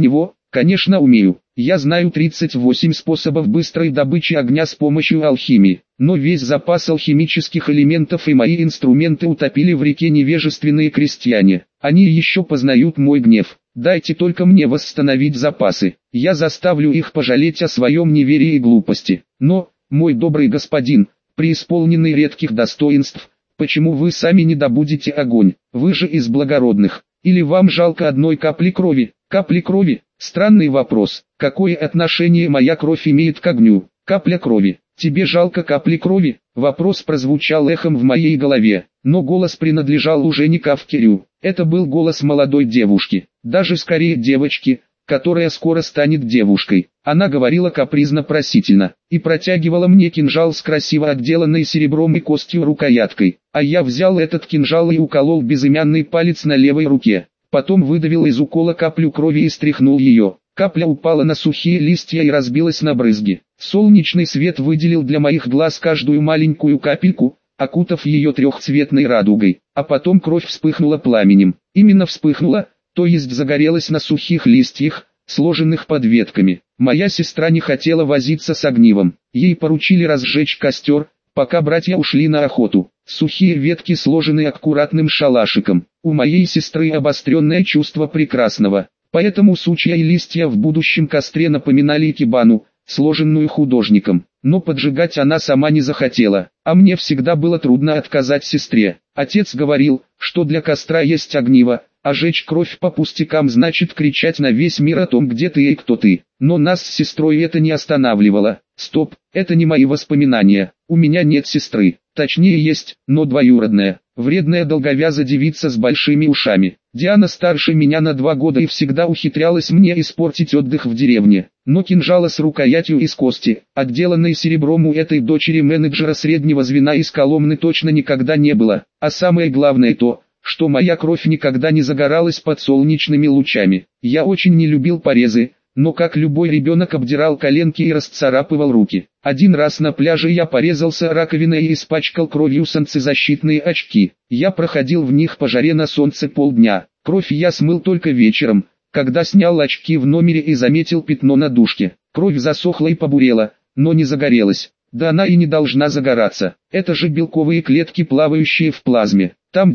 Конечно умею. Я знаю 38 способов быстрой добычи огня с помощью алхимии. Но весь запас алхимических элементов и мои инструменты утопили в реке невежественные крестьяне. Они еще познают мой гнев. Дайте только мне восстановить запасы. Я заставлю их пожалеть о своем неверии и глупости. Но, мой добрый господин, преисполненный редких достоинств, почему вы сами не добудете огонь? Вы же из благородных. Или вам жалко одной капли крови? Капли крови? Странный вопрос. Какое отношение моя кровь имеет к огню? Капля крови. Тебе жалко капли крови? Вопрос прозвучал эхом в моей голове, но голос принадлежал уже не Кавкерю. Это был голос молодой девушки, даже скорее девочки, которая скоро станет девушкой. Она говорила капризно-просительно и протягивала мне кинжал с красиво отделанной серебром и костью рукояткой. А я взял этот кинжал и уколол безымянный палец на левой руке. Потом выдавил из укола каплю крови и стряхнул ее. Капля упала на сухие листья и разбилась на брызги. Солнечный свет выделил для моих глаз каждую маленькую капельку, окутав ее трехцветной радугой. А потом кровь вспыхнула пламенем. Именно вспыхнула, то есть загорелась на сухих листьях, сложенных под ветками. Моя сестра не хотела возиться с огнивом. Ей поручили разжечь костер, пока братья ушли на охоту. Сухие ветки сложены аккуратным шалашиком. У моей сестры обостренное чувство прекрасного. Поэтому сучья и листья в будущем костре напоминали икебану, сложенную художником. Но поджигать она сама не захотела, а мне всегда было трудно отказать сестре. Отец говорил, что для костра есть огниво, а жечь кровь по пустякам значит кричать на весь мир о том, где ты и кто ты. Но нас с сестрой это не останавливало. Стоп, это не мои воспоминания. У меня нет сестры. Точнее есть, но двоюродная. Вредная долговязая девица с большими ушами. Диана старше меня на 2 года и всегда ухитрялась мне испортить отдых в деревне. Но кинжала с рукоятью из кости, отделанной серебром, у этой дочери менеджера среднего звена из Коломны точно никогда не было. А самое главное то, что моя кровь никогда не загоралась под солнечными лучами. Я очень не любил порезы, но как любой ребенок обдирал коленки и расцарапывал руки. Один раз на пляже я порезался раковиной и испачкал кровью солнцезащитные очки. Я проходил в них по жаре на солнце полдня. Кровь я смыл только вечером, когда снял очки в номере и заметил пятно на дужке. Кровь засохла и побурела, но не загорелась. Да она и не должна загораться. Это же белковые клетки, плавающие в плазме. Там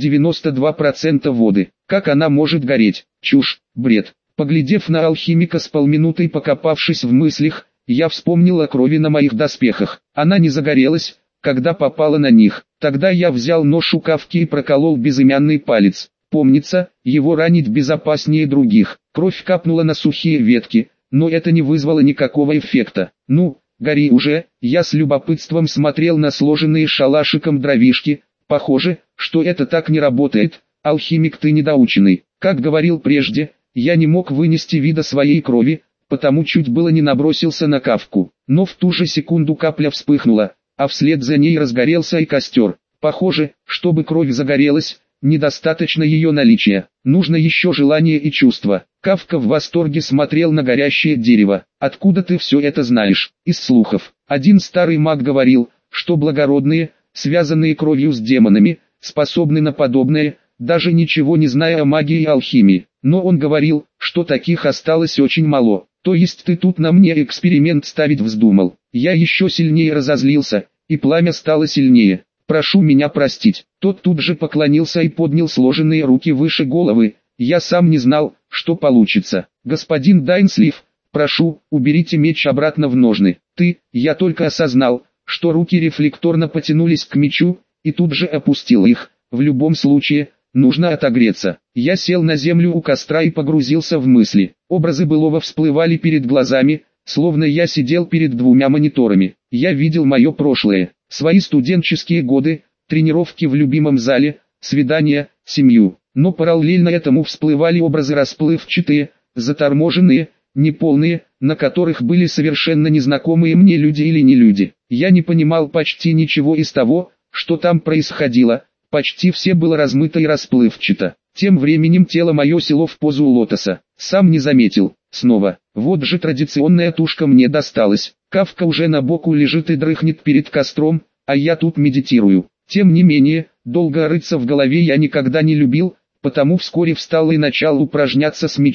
92% воды. Как она может гореть? Чушь, бред. Поглядев на алхимика с полминуты и покопавшись в мыслях, я вспомнил о крови на моих доспехах. Она не загорелась, когда попала на них. Тогда я взял нож у Кавки и проколол безымянный палец. Помнится, его ранить безопаснее других. Кровь капнула на сухие ветки, но это не вызвало никакого эффекта. Ну, гори уже. Я с любопытством смотрел на сложенные шалашиком дровишки. Похоже, что это так не работает. Алхимик, ты недоученный. Как говорил прежде, я не мог вынести вида своей крови, потому чуть было не набросился на Кавку. Но в ту же секунду капля вспыхнула, а вслед за ней разгорелся и костер. Похоже, чтобы кровь загорелась, недостаточно ее наличия. Нужно еще желание и чувство. Кавка в восторге смотрел на горящее дерево. Откуда ты все это знаешь? Из слухов. Один старый маг говорил, что благородные, связанные кровью с демонами, способны на подобное, даже ничего не зная о магии и алхимии. Но он говорил, что таких осталось очень мало. То есть ты тут на мне эксперимент ставить вздумал. Я еще сильнее разозлился, и пламя стало сильнее. Прошу меня простить. Тот тут же поклонился и поднял сложенные руки выше головы. Я сам не знал, что получится. Господин Дайнслив, прошу, уберите меч обратно в ножны. Я только осознал, что руки рефлекторно потянулись к мечу, и тут же опустил их. В любом случае, нужно отогреться. Я сел на землю у костра и погрузился в мысли. Образы былого всплывали перед глазами, словно я сидел перед 2 мониторами. Я видел мое прошлое, свои студенческие годы, тренировки в любимом зале, свидания, семью. Но параллельно этому всплывали образы расплывчатые, заторможенные, неполные, на которых были совершенно незнакомые мне люди или не люди. Я не понимал почти ничего из того, что там происходило. Почти все было размыто и расплывчато. Тем временем тело мое село в позу лотоса. Сам не заметил. Снова. Вот же традиционная тушка мне досталась. Кавка уже на боку лежит и дрыхнет перед костром, а я тут медитирую. Тем не менее, долго рыться в голове я никогда не любил, потому вскоре встал и начал упражняться с мечом.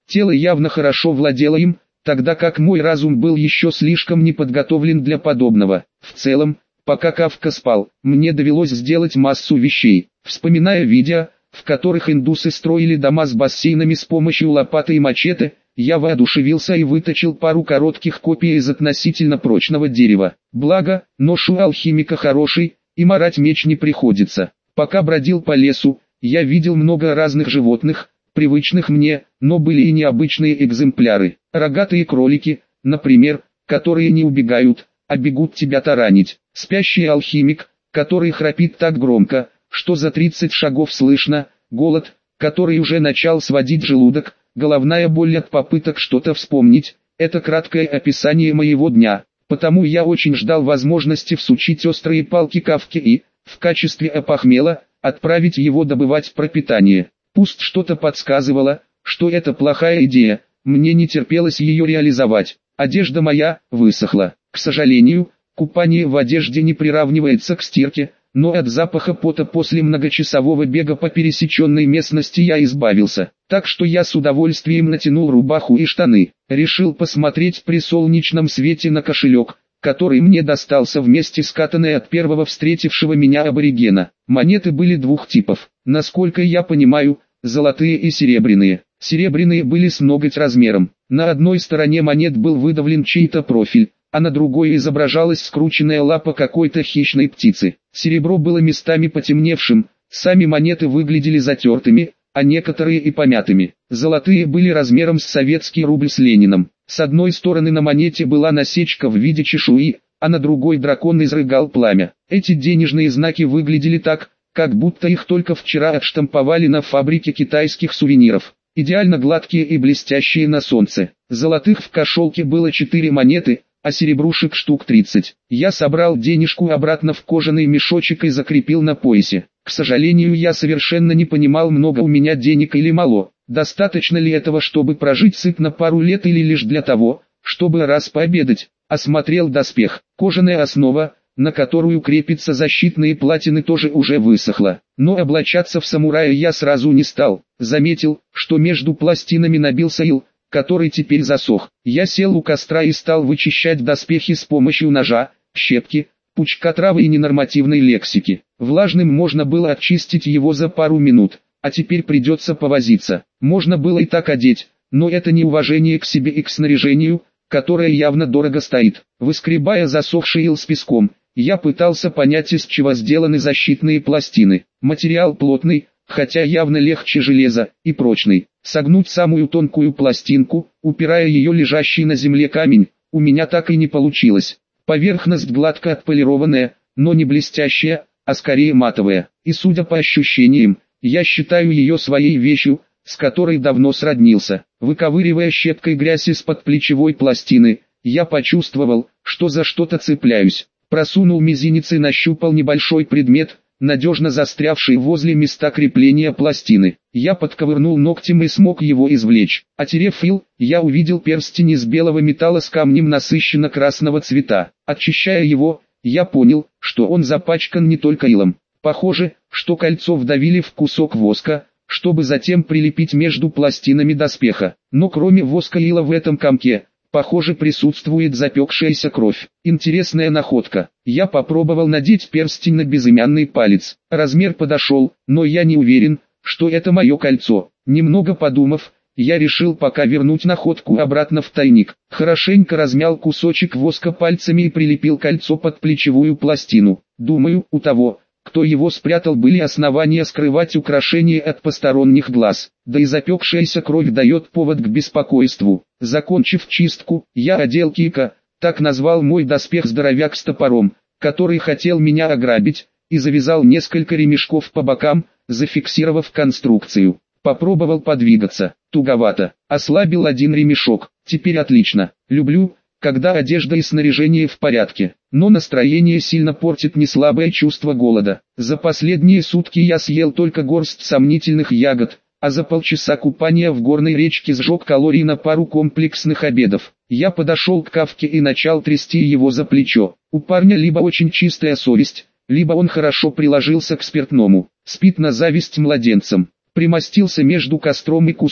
Тело явно хорошо владело им, тогда как мой разум был еще слишком не подготовлен для подобного. В целом, пока Кафка спал, мне довелось сделать массу вещей. Вспоминая видео, в которых индусы строили дома с бассейнами с помощью лопаты и мачете, я воодушевился и выточил пару коротких копий из относительно прочного дерева. Благо, нож у алхимика хороший, и марать меч не приходится. Пока бродил по лесу, я видел много разных животных, привычных мне, но были и необычные экземпляры. Рогатые кролики, например, которые не убегают, а бегут тебя таранить. Спящий алхимик, который храпит так громко, что за 30 шагов слышно. Голод, который уже начал сводить желудок. Головная боль от попыток что-то вспомнить. Это краткое описание моего дня. Потому я очень ждал возможности всучить острые палки Кафке и, в качестве опохмела, отправить его добывать пропитание. Пусть что-то подсказывало, что это плохая идея, мне не терпелось ее реализовать. Одежда моя высохла. К сожалению, купание в одежде не приравнивается к стирке, но от запаха пота после многочасового бега по пересеченной местности я избавился. Так что я с удовольствием натянул рубаху и штаны. Решил посмотреть при солнечном свете на кошелек, который мне достался вместе с катаной от первого встретившего меня аборигена. Монеты были двух типов. Насколько я понимаю, золотые и серебряные. Серебряные были с ноготь размером. На одной стороне монет был выдавлен чей-то профиль, а на другой изображалась скрученная лапа какой-то хищной птицы. Серебро было местами потемневшим, сами монеты выглядели затертыми, а некоторые и помятыми. Золотые были размером с советский рубль с Лениным. С одной стороны на монете была насечка в виде чешуи, а на другой дракон изрыгал пламя. Эти денежные знаки выглядели так, как будто их только вчера отштамповали на фабрике китайских сувениров. Идеально гладкие и блестящие на солнце. Золотых в кошелке было 4 монеты, а серебрушек штук 30. Я собрал денежку обратно в кожаный мешочек и закрепил на поясе. К сожалению, я совершенно не понимал, много у меня денег или мало. Достаточно ли этого, чтобы прожить сытно пару лет, или лишь для того, чтобы раз пообедать? Осмотрел доспех. Кожаная основа, на которую крепятся защитные платины, тоже уже высохла. Но облачаться в самурая я сразу не стал. Заметил, что между пластинами набился ил, который теперь засох. Я сел у костра и стал вычищать доспехи с помощью ножа, щепки, пучка травы и ненормативной лексики. Влажным можно было очистить его за пару минут, а теперь придется повозиться. Можно было и так одеть, но это неуважение к себе и к снаряжению, которое явно дорого стоит. Выскребая засохший ил с песком, я пытался понять, из чего сделаны защитные пластины. Материал плотный, хотя явно легче железа, и прочный. Согнуть самую тонкую пластинку, упирая ее лежащий на земле камень, у меня так и не получилось. Поверхность гладко отполированная, но не блестящая, а скорее матовая. И судя по ощущениям, я считаю ее своей вещью, с которой давно сроднился. Выковыривая щеткой грязь из-под плечевой пластины, я почувствовал, что за что-то цепляюсь. Просунул мизинец и нащупал небольшой предмет, надежно застрявший возле места крепления пластины. Я подковырнул ногтем и смог его извлечь. Отерев ил, я увидел перстень из белого металла с камнем насыщенно красного цвета. Очищая его, я понял, что он запачкан не только илом. Похоже, что кольцо вдавили в кусок воска, чтобы затем прилепить между пластинами доспеха. Но кроме воска и ила в этом комке, похоже, присутствует запекшаяся кровь. Интересная находка. Я попробовал надеть перстень на безымянный палец. Размер подошел, но я не уверен, что это мое кольцо. Немного подумав, я решил пока вернуть находку обратно в тайник. Хорошенько размял кусочек воска пальцами и прилепил кольцо под плечевую пластину. Думаю, у того, кто его спрятал, были основания скрывать украшение от посторонних глаз. Да и запекшаяся кровь дает повод к беспокойству. Закончив чистку, я одел Кика, так назвал мой доспех здоровяк с топором, который хотел меня ограбить, и завязал несколько ремешков по бокам, зафиксировав конструкцию. Попробовал подвигаться, туговато, ослабил один ремешок, теперь отлично. Люблю, когда одежда и снаряжение в порядке, но настроение сильно портит неслабое чувство голода. За последние сутки я съел только горсть сомнительных ягод, а за полчаса купания в горной речке сжег калорий на пару комплексных обедов. Я подошел к Кафке и начал трясти его за плечо. У парня либо очень чистая совесть, либо он хорошо приложился к спиртному. Спит на зависть младенцам. Примостился между костром и кустом,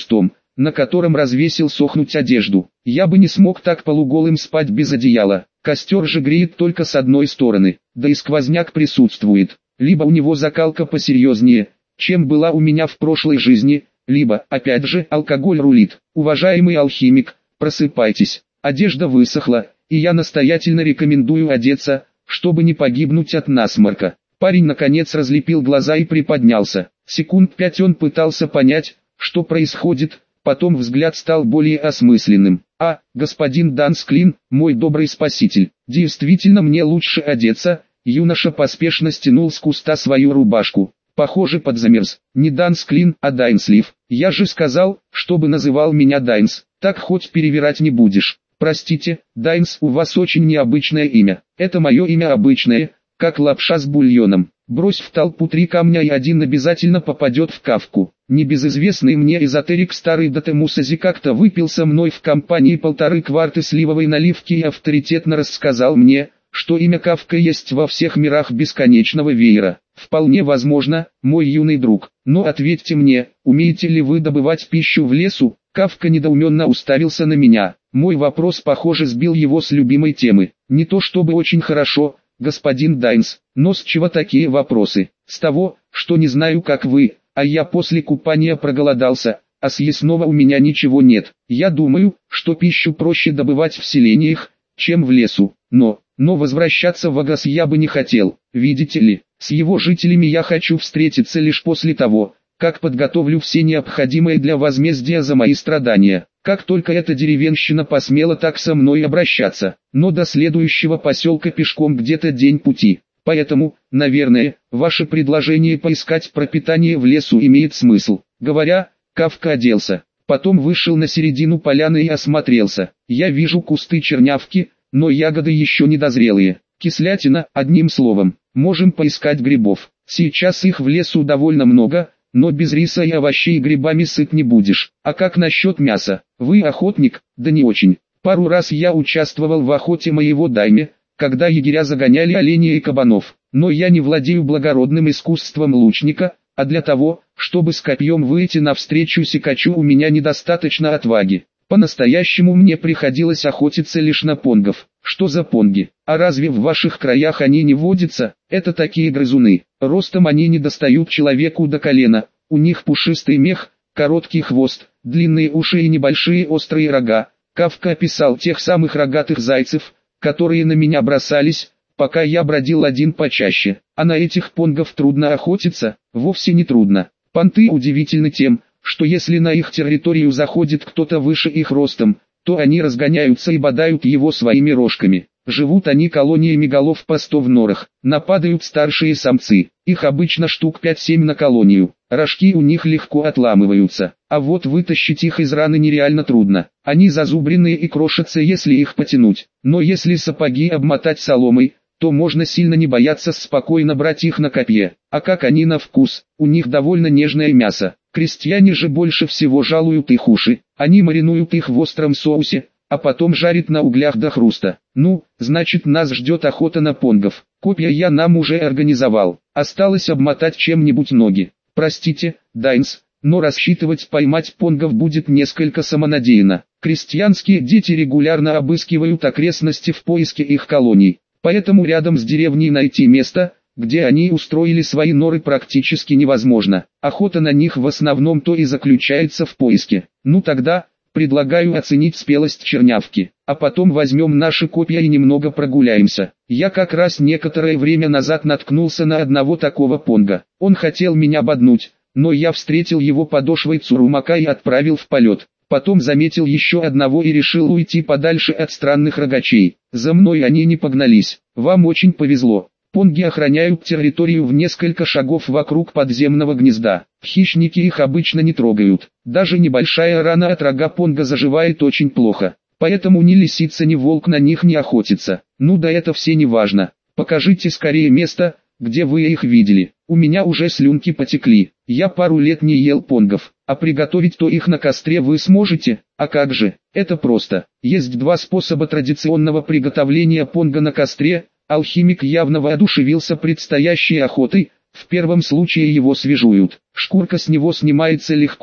на котором развесил сохнуть одежду. Я бы не смог так полуголым спать без одеяла. Костер же греет только с одной стороны, да и сквозняк присутствует. Либо у него закалка посерьезнее, чем была у меня в прошлой жизни, либо, опять же, алкоголь рулит. Уважаемый алхимик, просыпайтесь. Одежда высохла, и я настоятельно рекомендую одеться, чтобы не погибнуть от насморка. Парень наконец разлепил глаза и приподнялся. Секунд 5 он пытался понять, что происходит, потом взгляд стал более осмысленным. Господин Дансклин, мой добрый спаситель, действительно мне лучше одеться. Юноша поспешно стянул с куста свою рубашку. Похоже, подзамерз. Не Дансклин, а Дайнслив. Я же сказал, чтобы называл меня Дайнс. Так хоть перевирать не будешь. Простите, Дайнс, у вас очень необычное имя. Это мое имя обычное, как лапша с бульоном. Брось в толпу 3 камня и один обязательно попадет в кавку. Небезызвестный мне эзотерик старый Датемусази как-то выпил со мной в компании 1,5 кварты сливовой наливки и авторитетно рассказал мне, что имя Кавка есть во всех мирах бесконечного веера. Вполне возможно, мой юный друг. Но ответьте мне, умеете ли вы добывать пищу в лесу? Кавка недоуменно уставился на меня. Мой вопрос, похоже, сбил его с любимой темы. Не то чтобы очень хорошо, господин Дайнс, но с чего такие вопросы? С того, что не знаю как вы, а я после купания проголодался, а съестного у меня ничего нет. Я думаю, что пищу проще добывать в селениях, чем в лесу, но возвращаться в Агас я бы не хотел. Видите ли, с его жителями я хочу встретиться лишь после того, как подготовлю все необходимое для возмездия за мои страдания. Как только эта деревенщина посмела так со мной обращаться, но до следующего поселка пешком где-то день пути. Поэтому, наверное, ваше предложение поискать пропитание в лесу имеет смысл. Говоря, Кавка оделся, потом вышел на середину поляны и осмотрелся. Я вижу кусты чернявки, но ягоды еще недозрелые. Кислятина, одним словом. Можем поискать грибов. Сейчас их в лесу довольно много, но без риса и овощей грибами сыт не будешь. А как насчет мяса? Вы охотник? Да не очень. Пару раз я участвовал в охоте моего дайме, когда егеря загоняли оленей и кабанов. Но я не владею благородным искусством лучника, а для того, чтобы с копьем выйти навстречу сикачу, у меня недостаточно отваги. По-настоящему мне приходилось охотиться лишь на понгов. Что за понги? А разве в ваших краях они не водятся? Это такие грызуны. Ростом они не достают человеку до колена. У них пушистый мех, короткий хвост, длинные уши и небольшие острые рога. Кавка описал тех самых рогатых зайцев, которые на меня бросались, пока я бродил один почаще. А на этих понгов трудно охотиться? Вовсе не трудно. Понты удивительны тем, что если на их территорию заходит кто-то выше их ростом, то они разгоняются и бодают его своими рожками. Живут они колониями голов по 100 в норах, нападают старшие самцы, их обычно штук 5-7 на колонию, рожки у них легко отламываются, а вот вытащить их из раны нереально трудно. Они зазубренные и крошатся, если их потянуть, но если сапоги обмотать соломой, то можно сильно не бояться спокойно брать их на копье. А как они на вкус? У них довольно нежное мясо. Крестьяне же больше всего жалуют их уши. Они маринуют их в остром соусе, а потом жарят на углях до хруста. Ну, значит, нас ждет охота на понгов. Копья я нам уже организовал. Осталось обмотать чем-нибудь ноги. Простите, Дайнс, но рассчитывать поймать понгов будет несколько самонадеянно. Крестьянские дети регулярно обыскивают окрестности в поиске их колоний. Поэтому рядом с деревней найти место, где они устроили свои норы, практически невозможно. Охота на них в основном то и заключается в поиске. Ну тогда, предлагаю оценить спелость чернявки, а потом возьмем наши копья и немного прогуляемся. Я как раз некоторое время назад наткнулся на одного такого понга. Он хотел меня боднуть, но я встретил его подошвой цурумака и отправил в полет. Потом заметил еще одного и решил уйти подальше от странных рогачей. За мной они не погнались. Вам очень повезло. Понги охраняют территорию в несколько шагов вокруг подземного гнезда. Хищники их обычно не трогают. Даже небольшая рана от рога понга заживает очень плохо. Поэтому ни лисица, ни волк на них не охотятся. Ну да, это все не важно. Покажите скорее место, где вы их видели. У меня уже слюнки потекли. Я пару лет не ел понгов. А приготовить то их на костре вы сможете? А как же? Это просто. Есть 2 способа традиционного приготовления понга на костре. Алхимик явно воодушевился предстоящей охотой. В первом случае его свежуют. Шкурка с него снимается легко,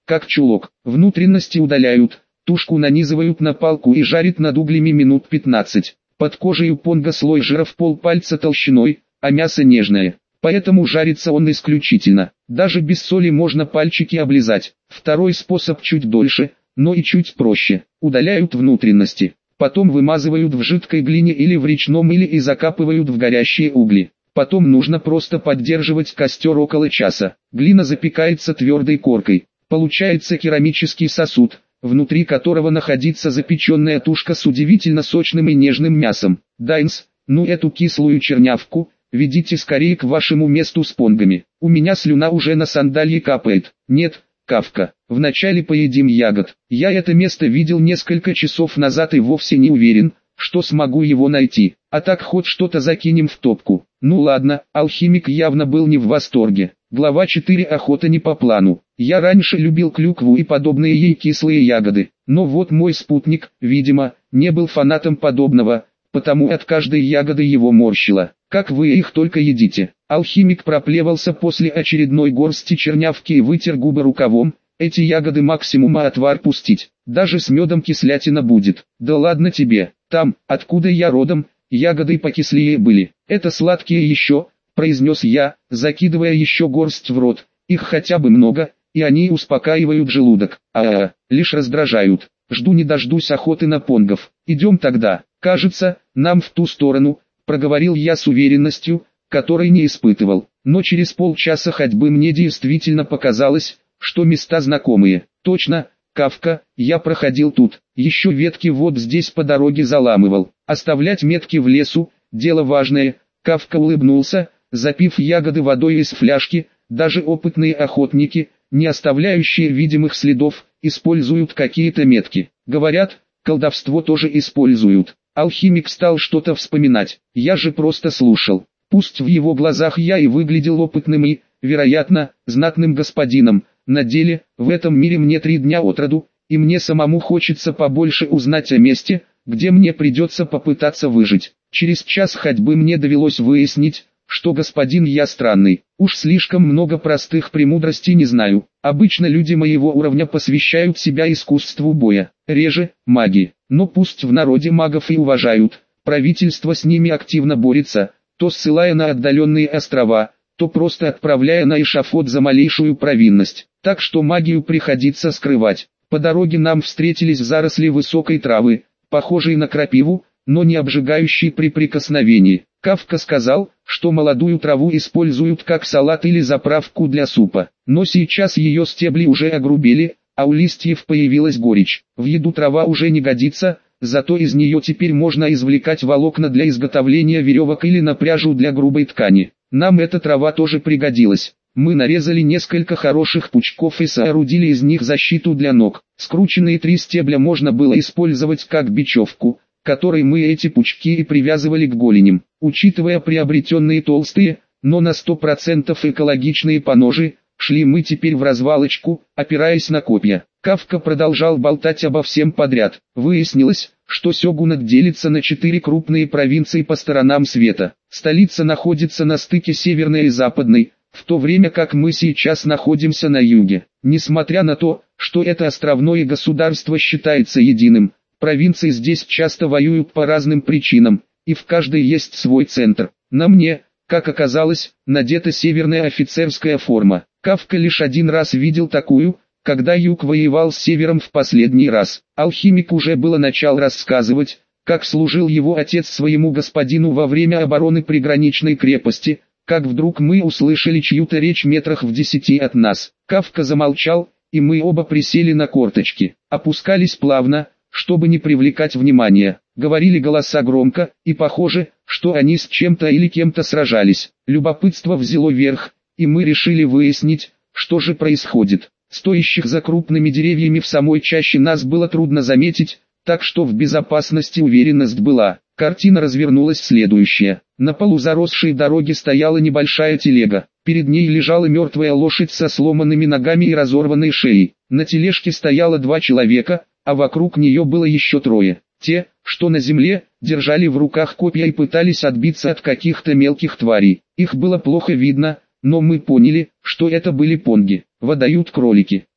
как чулок. Внутренности удаляют, тушку нанизывают на палку и жарят над углями минут 15. Под кожей у понга слой жира в полпальца толщиной, а мясо нежное. Поэтому жарится он исключительно. Даже без соли можно пальчики облизать. Второй способ чуть дольше, но и чуть проще. Удаляют внутренности. Потом вымазывают в жидкой глине или в речном иле и закапывают в горящие угли. Потом нужно просто поддерживать костер около часа. Глина запекается твердой коркой. Получается керамический сосуд, внутри которого находится запеченная тушка с удивительно сочным и нежным мясом. Дайнс, ну эту кислую чернявку, ведите скорее к вашему месту с понгами. У меня слюна уже на сандалье капает. Нет, Кавка, вначале поедим ягод. Я это место видел несколько часов назад и вовсе не уверен, что смогу его найти. А так хоть что-то закинем в топку. Ну ладно, алхимик явно был не в восторге. Глава 4. Охота не по плану. Я раньше любил клюкву и подобные ей кислые ягоды. Но вот мой спутник, видимо, не был фанатом подобного, потому от каждой ягоды его морщило. Как вы их только едите? Алхимик проплевался после очередной горсти чернявки и вытер губы рукавом. Эти ягоды максимума отвар пустить. Даже с медом кислятина будет. Да ладно тебе, там, откуда я родом, ягоды покислее были. Это сладкие еще, произнес я, закидывая еще горсть в рот. Их хотя бы много, и они успокаивают желудок. Лишь раздражают. Жду не дождусь охоты на понгов. Идем тогда. Кажется, нам в ту сторону, проговорил я с уверенностью, которой не испытывал. Но через полчаса ходьбы мне действительно показалось, что места знакомые. Точно, Кавка, я проходил тут. Еще ветки вот здесь по дороге заламывал. Оставлять метки в лесу, дело важное. Кавка улыбнулся, запив ягоды водой из фляжки. Даже опытные охотники, не оставляющие видимых следов, используют какие-то метки. Говорят, колдовство тоже используют. Алхимик стал что-то вспоминать. Я же просто слушал. Пусть в его глазах я и выглядел опытным и, вероятно, знатным господином, на деле, в этом мире мне 3 дня от роду, и мне самому хочется побольше узнать о месте, где мне придется попытаться выжить. Через час ходьбы мне довелось выяснить, что господин я странный. Уж слишком много простых премудростей не знаю. Обычно люди моего уровня посвящают себя искусству боя, реже – магии. Но пусть в народе магов и уважают, правительство с ними активно борется, то ссылая на отдаленные острова, то просто отправляя на эшафот за малейшую провинность. Так что магию приходится скрывать. По дороге нам встретились заросли высокой травы, похожие на крапиву, но не обжигающие при прикосновении. Кавка сказал, что молодую траву используют как салат или заправку для супа. Но сейчас ее стебли уже огрубели, а у листьев появилась горечь. В еду трава уже не годится, зато из нее теперь можно извлекать волокна для изготовления веревок или на пряжу для грубой ткани. Нам эта трава тоже пригодилась. Мы нарезали несколько хороших пучков и соорудили из них защиту для ног. Скрученные 3 стебля можно было использовать как бечевку, которой мы эти пучки и привязывали к голеням. Учитывая приобретенные толстые, но на 100% экологичные поножи, шли мы теперь в развалочку, опираясь на копья. Кавка продолжал болтать обо всем подряд. Выяснилось, что Сёгунат делится на 4 крупные провинции по сторонам света. Столица находится на стыке северной и западной, в то время как мы сейчас находимся на юге. Несмотря на то, что это островное государство считается единым, провинции здесь часто воюют по разным причинам, и в каждой есть свой центр. На мне, как оказалось, надета северная офицерская форма. Кавка лишь один раз видел такую, когда юг воевал с севером в последний раз. Алхимик уже было начал рассказывать, как служил его отец своему господину во время обороны приграничной крепости, как вдруг мы услышали чью-то речь метрах в 10 от нас. Кавка замолчал, и мы оба присели на корточки. Опускались плавно, чтобы не привлекать внимания. Говорили голоса громко, и похоже, что они с чем-то или кем-то сражались. Любопытство взяло верх, и мы решили выяснить, что же происходит. Стоящих за крупными деревьями в самой чаще нас было трудно заметить, так что в безопасности уверенность была. Картина развернулась следующая. На полу заросшей дороги стояла небольшая телега. Перед ней лежала мертвая лошадь со сломанными ногами и разорванной шеей. На тележке стояло 2 человека, а вокруг нее было еще 3. Те, что на земле, держали в руках копья и пытались отбиться от каких-то мелких тварей. Их было плохо видно, но мы поняли, что это были понги. Выдают кролики.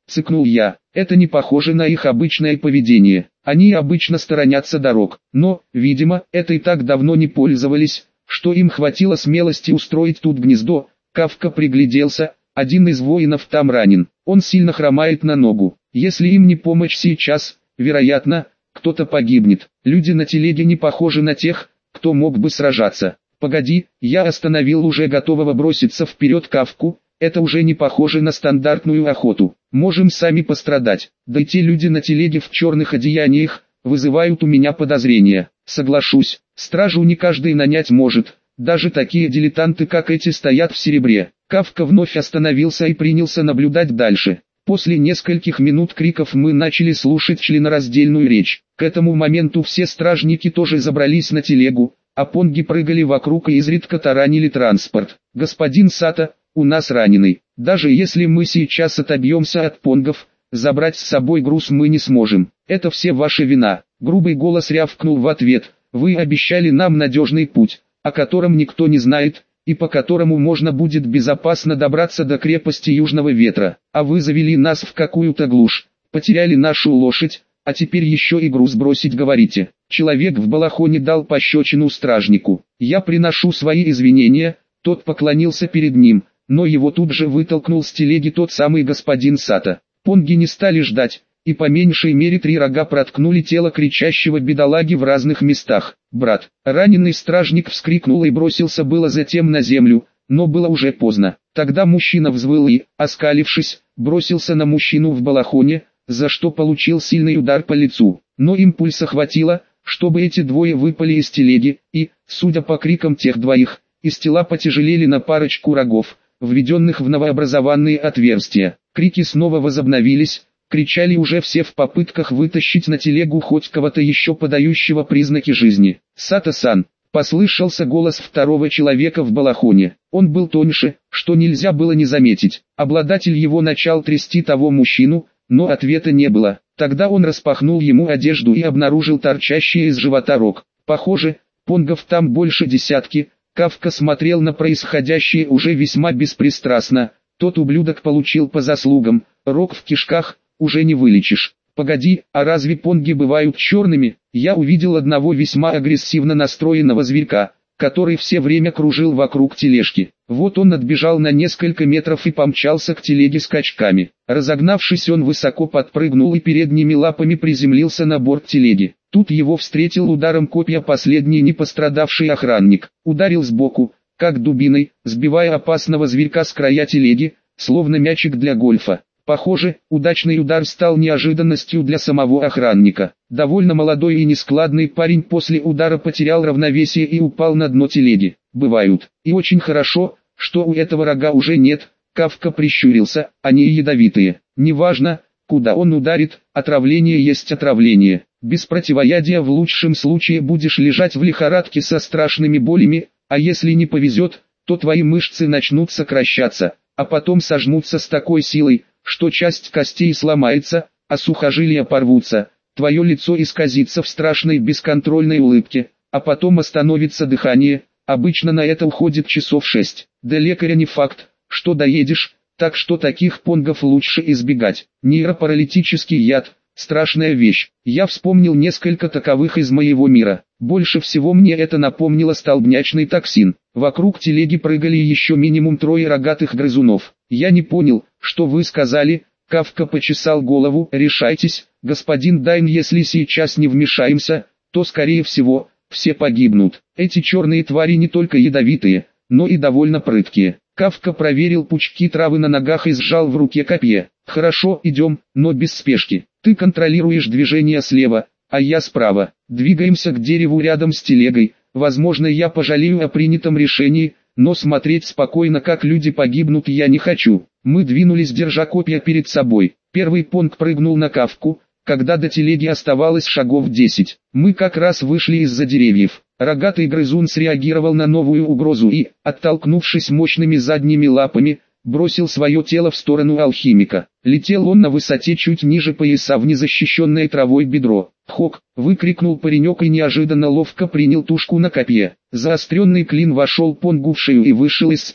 цыкнул я. Это не похоже на их обычное поведение. Они обычно сторонятся дорог, но, видимо, это и так давно не пользовались, что им хватило смелости устроить тут гнездо. Кафка пригляделся, один из воинов там ранен, он сильно хромает на ногу. Если им не помочь сейчас, вероятно, кто-то погибнет. Люди на телеге не похожи на тех, кто мог бы сражаться. Погоди, я остановил уже готового броситься вперед Кафку, это уже не похоже на стандартную охоту. Можем сами пострадать. Да и те люди на телеге в черных одеяниях вызывают у меня подозрения. Соглашусь, стражу не каждый нанять может, даже такие дилетанты как эти стоят в серебре. Кафка вновь остановился и принялся наблюдать дальше. После нескольких минут криков мы начали слушать членораздельную речь. К этому моменту все стражники тоже забрались на телегу, а понги прыгали вокруг и изредка таранили транспорт. «Господин Сато, у нас раненый. Даже если мы сейчас отобьемся от понгов, забрать с собой груз мы не сможем. Это все ваша вина». Грубый голос рявкнул в ответ. «Вы обещали нам надежный путь, о котором никто не знает, и по которому можно будет безопасно добраться до крепости Южного Ветра. А вы завели нас в какую-то глушь, потеряли нашу лошадь, а теперь еще и груз бросить говорите». Человек в балахоне дал пощечину стражнику. «Я приношу свои извинения», тот поклонился перед ним, но его тут же вытолкнул с телеги тот самый господин Сато. Понги не стали ждать, и по меньшей мере 3 рога проткнули тело кричащего бедолаги в разных местах. «Брат!» Раненый стражник вскрикнул и бросился было затем на землю, но было уже поздно. Тогда мужчина взвыл и, оскалившись, бросился на мужчину в балахоне, за что получил сильный удар по лицу. Но импульса хватило, чтобы эти двое выпали из телеги, и, судя по крикам тех двоих, из тела потяжелели на парочку рогов, введенных в новообразованные отверстия. Крики снова возобновились, кричали уже все в попытках вытащить на телегу хоть кого-то еще подающего признаки жизни. «Сато-сан!» — послышался голос второго человека в балахоне. Он был тоньше, что нельзя было не заметить. Обладатель его начал трясти того мужчину, но ответа не было. Тогда он распахнул ему одежду и обнаружил торчащий из живота рог. Похоже, понгов там больше десятки. Кафка смотрел на происходящее уже весьма беспристрастно. Тот ублюдок получил по заслугам, рог в кишках уже не вылечишь. Погоди, а разве понги бывают черными? Я увидел одного весьма агрессивно настроенного зверька, который все время кружил вокруг тележки. Вот он отбежал на несколько метров и помчался к телеге скачками. Разогнавшись, он высоко подпрыгнул и передними лапами приземлился на борт телеги. Тут его встретил ударом копья последний не пострадавший охранник. Ударил сбоку, как дубиной, сбивая опасного зверька с края телеги, словно мячик для гольфа. Похоже, удачный удар стал неожиданностью для самого охранника. Довольно молодой и нескладный парень после удара потерял равновесие и упал на дно телеги. Бывают. И очень хорошо, что у этого рога уже нет. Кафка прищурился, они ядовитые. Неважно, куда он ударит, отравление есть отравление. Без противоядия в лучшем случае будешь лежать в лихорадке со страшными болями, а если не повезет, то твои мышцы начнут сокращаться, а потом сожмутся с такой силой, что часть костей сломается, а сухожилия порвутся, твое лицо исказится в страшной бесконтрольной улыбке, а потом остановится дыхание, обычно на это уходит часов 6. До лекаря не факт, что доедешь, так что таких понгов лучше избегать. Нейропаралитический яд – страшная вещь. Я вспомнил несколько таковых из моего мира. Больше всего мне это напомнило столбнячный токсин. Вокруг телеги прыгали еще минимум 3 рогатых грызунов. Я не понял, что вы сказали. Кафка почесал голову. Решайтесь, господин Дайн, если сейчас не вмешаемся, то скорее всего, все погибнут. Эти черные твари не только ядовитые, но и довольно прыткие. Кафка проверил пучки травы на ногах и сжал в руке копье. Хорошо, идем, но без спешки. Ты контролируешь движение слева, а я справа. Двигаемся к дереву рядом с телегой. Возможно, я пожалею о принятом решении, но смотреть спокойно, как люди погибнут, я не хочу. Мы двинулись, держа копья перед собой. Первый понг прыгнул на Кафку, когда до телеги оставалось шагов 10. Мы как раз вышли из-за деревьев. Рогатый грызун среагировал на новую угрозу и, оттолкнувшись мощными задними лапами, бросил свое тело в сторону алхимика. Летел он на высоте чуть ниже пояса в незащищенное травой бедро. «Хок!» — выкрикнул паренек и неожиданно ловко принял тушку на копье. Заостренный клин вошел понгу в шею и вышел из спины.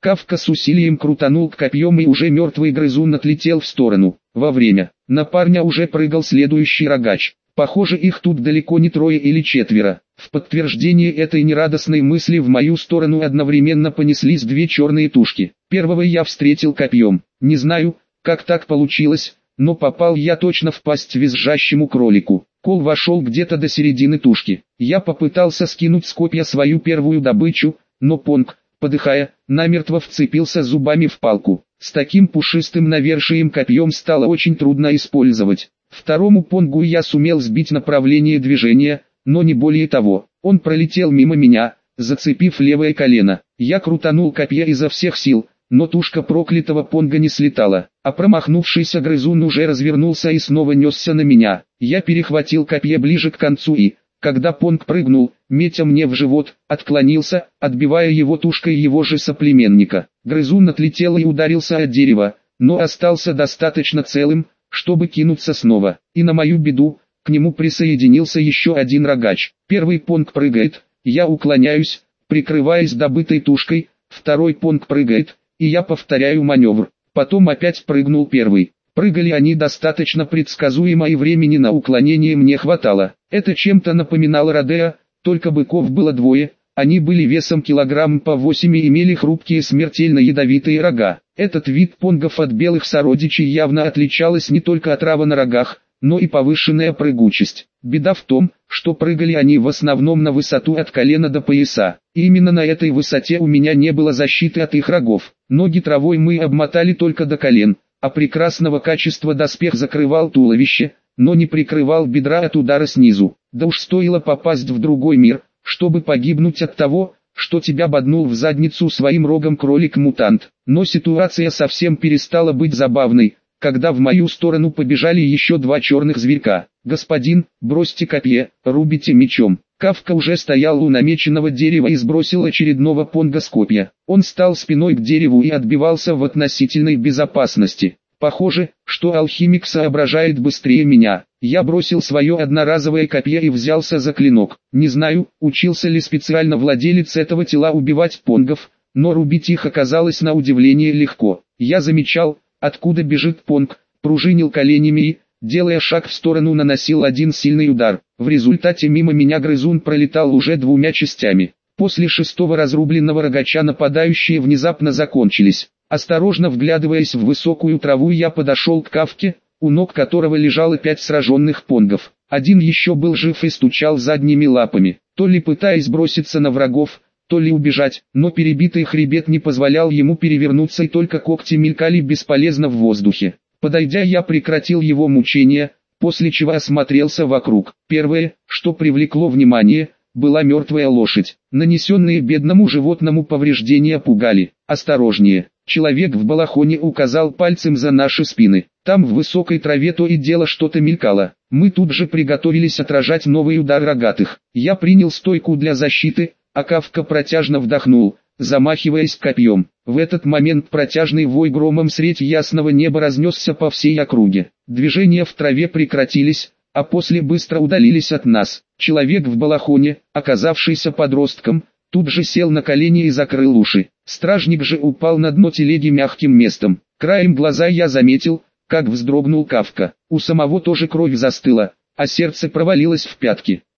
Кафка с усилием крутанул копьем, и уже мертвый грызун отлетел в сторону. Вовремя. На парня уже прыгал следующий рогач. Похоже, их тут далеко не трое или четверо. В подтверждение этой нерадостной мысли в мою сторону одновременно понеслись две черные тушки. Первого я встретил копьем. Не знаю, как так получилось, но попал я точно в пасть визжащему кролику. Кол вошел где-то до середины тушки. Я попытался скинуть с копья свою первую добычу, но Понг, подыхая, намертво вцепился зубами в палку. С таким пушистым навершием копьем стало очень трудно использовать. Второму Понгу я сумел сбить направление движения, но не более того. Он пролетел мимо меня, зацепив левое колено. Я крутанул копье изо всех сил, но тушка проклятого Понга не слетала, а промахнувшийся грызун уже развернулся и снова несся на меня. Я перехватил копье ближе к концу и, когда Понг прыгнул, метя мне в живот, отклонился, отбивая его тушкой его же соплеменника. Грызун отлетел и ударился о дерево, но остался достаточно целым, чтобы кинуться снова. И на мою беду, к нему присоединился еще один рогач. Первый Понг прыгает, я уклоняюсь, прикрываясь добытой тушкой, второй Понг прыгает, и я повторяю маневр. Потом опять прыгнул первый. Прыгали они достаточно предсказуемо, и времени на уклонение мне хватало. Это чем-то напоминало родео, только быков было двое, они были весом килограмм по 8 и имели хрупкие смертельно ядовитые рога. Этот вид понгов от белых сородичей явно отличалась не только отрава на рогах, но и повышенная прыгучесть. Беда в том, что прыгали они в основном на высоту от колена до пояса. И именно на этой высоте у меня не было защиты от их рогов. Ноги травой мы обмотали только до колен, а прекрасного качества доспех закрывал туловище, но не прикрывал бедра от удара снизу. Да уж стоило попасть в другой мир, чтобы погибнуть от того, что тебя боднул в задницу своим рогом кролик-мутант. Но ситуация совсем перестала быть забавной, когда в мою сторону побежали еще два черных зверька. «Господин, бросьте копье, рубите мечом». Кафка уже стоял у намеченного дерева и сбросил очередного Понга с копья. Он стал спиной к дереву и отбивался в относительной безопасности. Похоже, что алхимик соображает быстрее меня. Я бросил свое одноразовое копье и взялся за клинок. Не знаю, учился ли специально владелец этого тела убивать понгов, но рубить их оказалось на удивление легко. Я замечал, откуда бежит понг, пружинил коленями и, делая шаг в сторону, наносил один сильный удар. В результате мимо меня грызун пролетал уже двумя частями. После шестого разрубленного рогача нападающие внезапно закончились. Осторожно вглядываясь в высокую траву, я подошел к Кафке, у ног которого лежало 5 сраженных понгов. Один еще был жив и стучал задними лапами, то ли пытаясь броситься на врагов, то ли убежать, но перебитый хребет не позволял ему перевернуться, и только когти мелькали бесполезно в воздухе. Подойдя, я прекратил его мучения, после чего осмотрелся вокруг. Первое, что привлекло внимание, была мертвая лошадь. Нанесенные бедному животному повреждения пугали. «Осторожнее!» Человек в балахоне указал пальцем за наши спины. Там в высокой траве то и дело что-то мелькало. Мы тут же приготовились отражать новый удар рогатых. Я принял стойку для защиты, а Кафка протяжно вдохнул, замахиваясь копьем. В этот момент протяжный вой громом средь ясного неба разнесся по всей округе. Движения в траве прекратились, а после быстро удалились от нас. Человек в балахоне, оказавшийся подростком, тут же сел на колени и закрыл уши. Стражник же упал на дно телеги мягким местом. Краем глаза я заметил, как вздрогнул Кафка. У самого тоже кровь застыла, а сердце провалилось в пятки.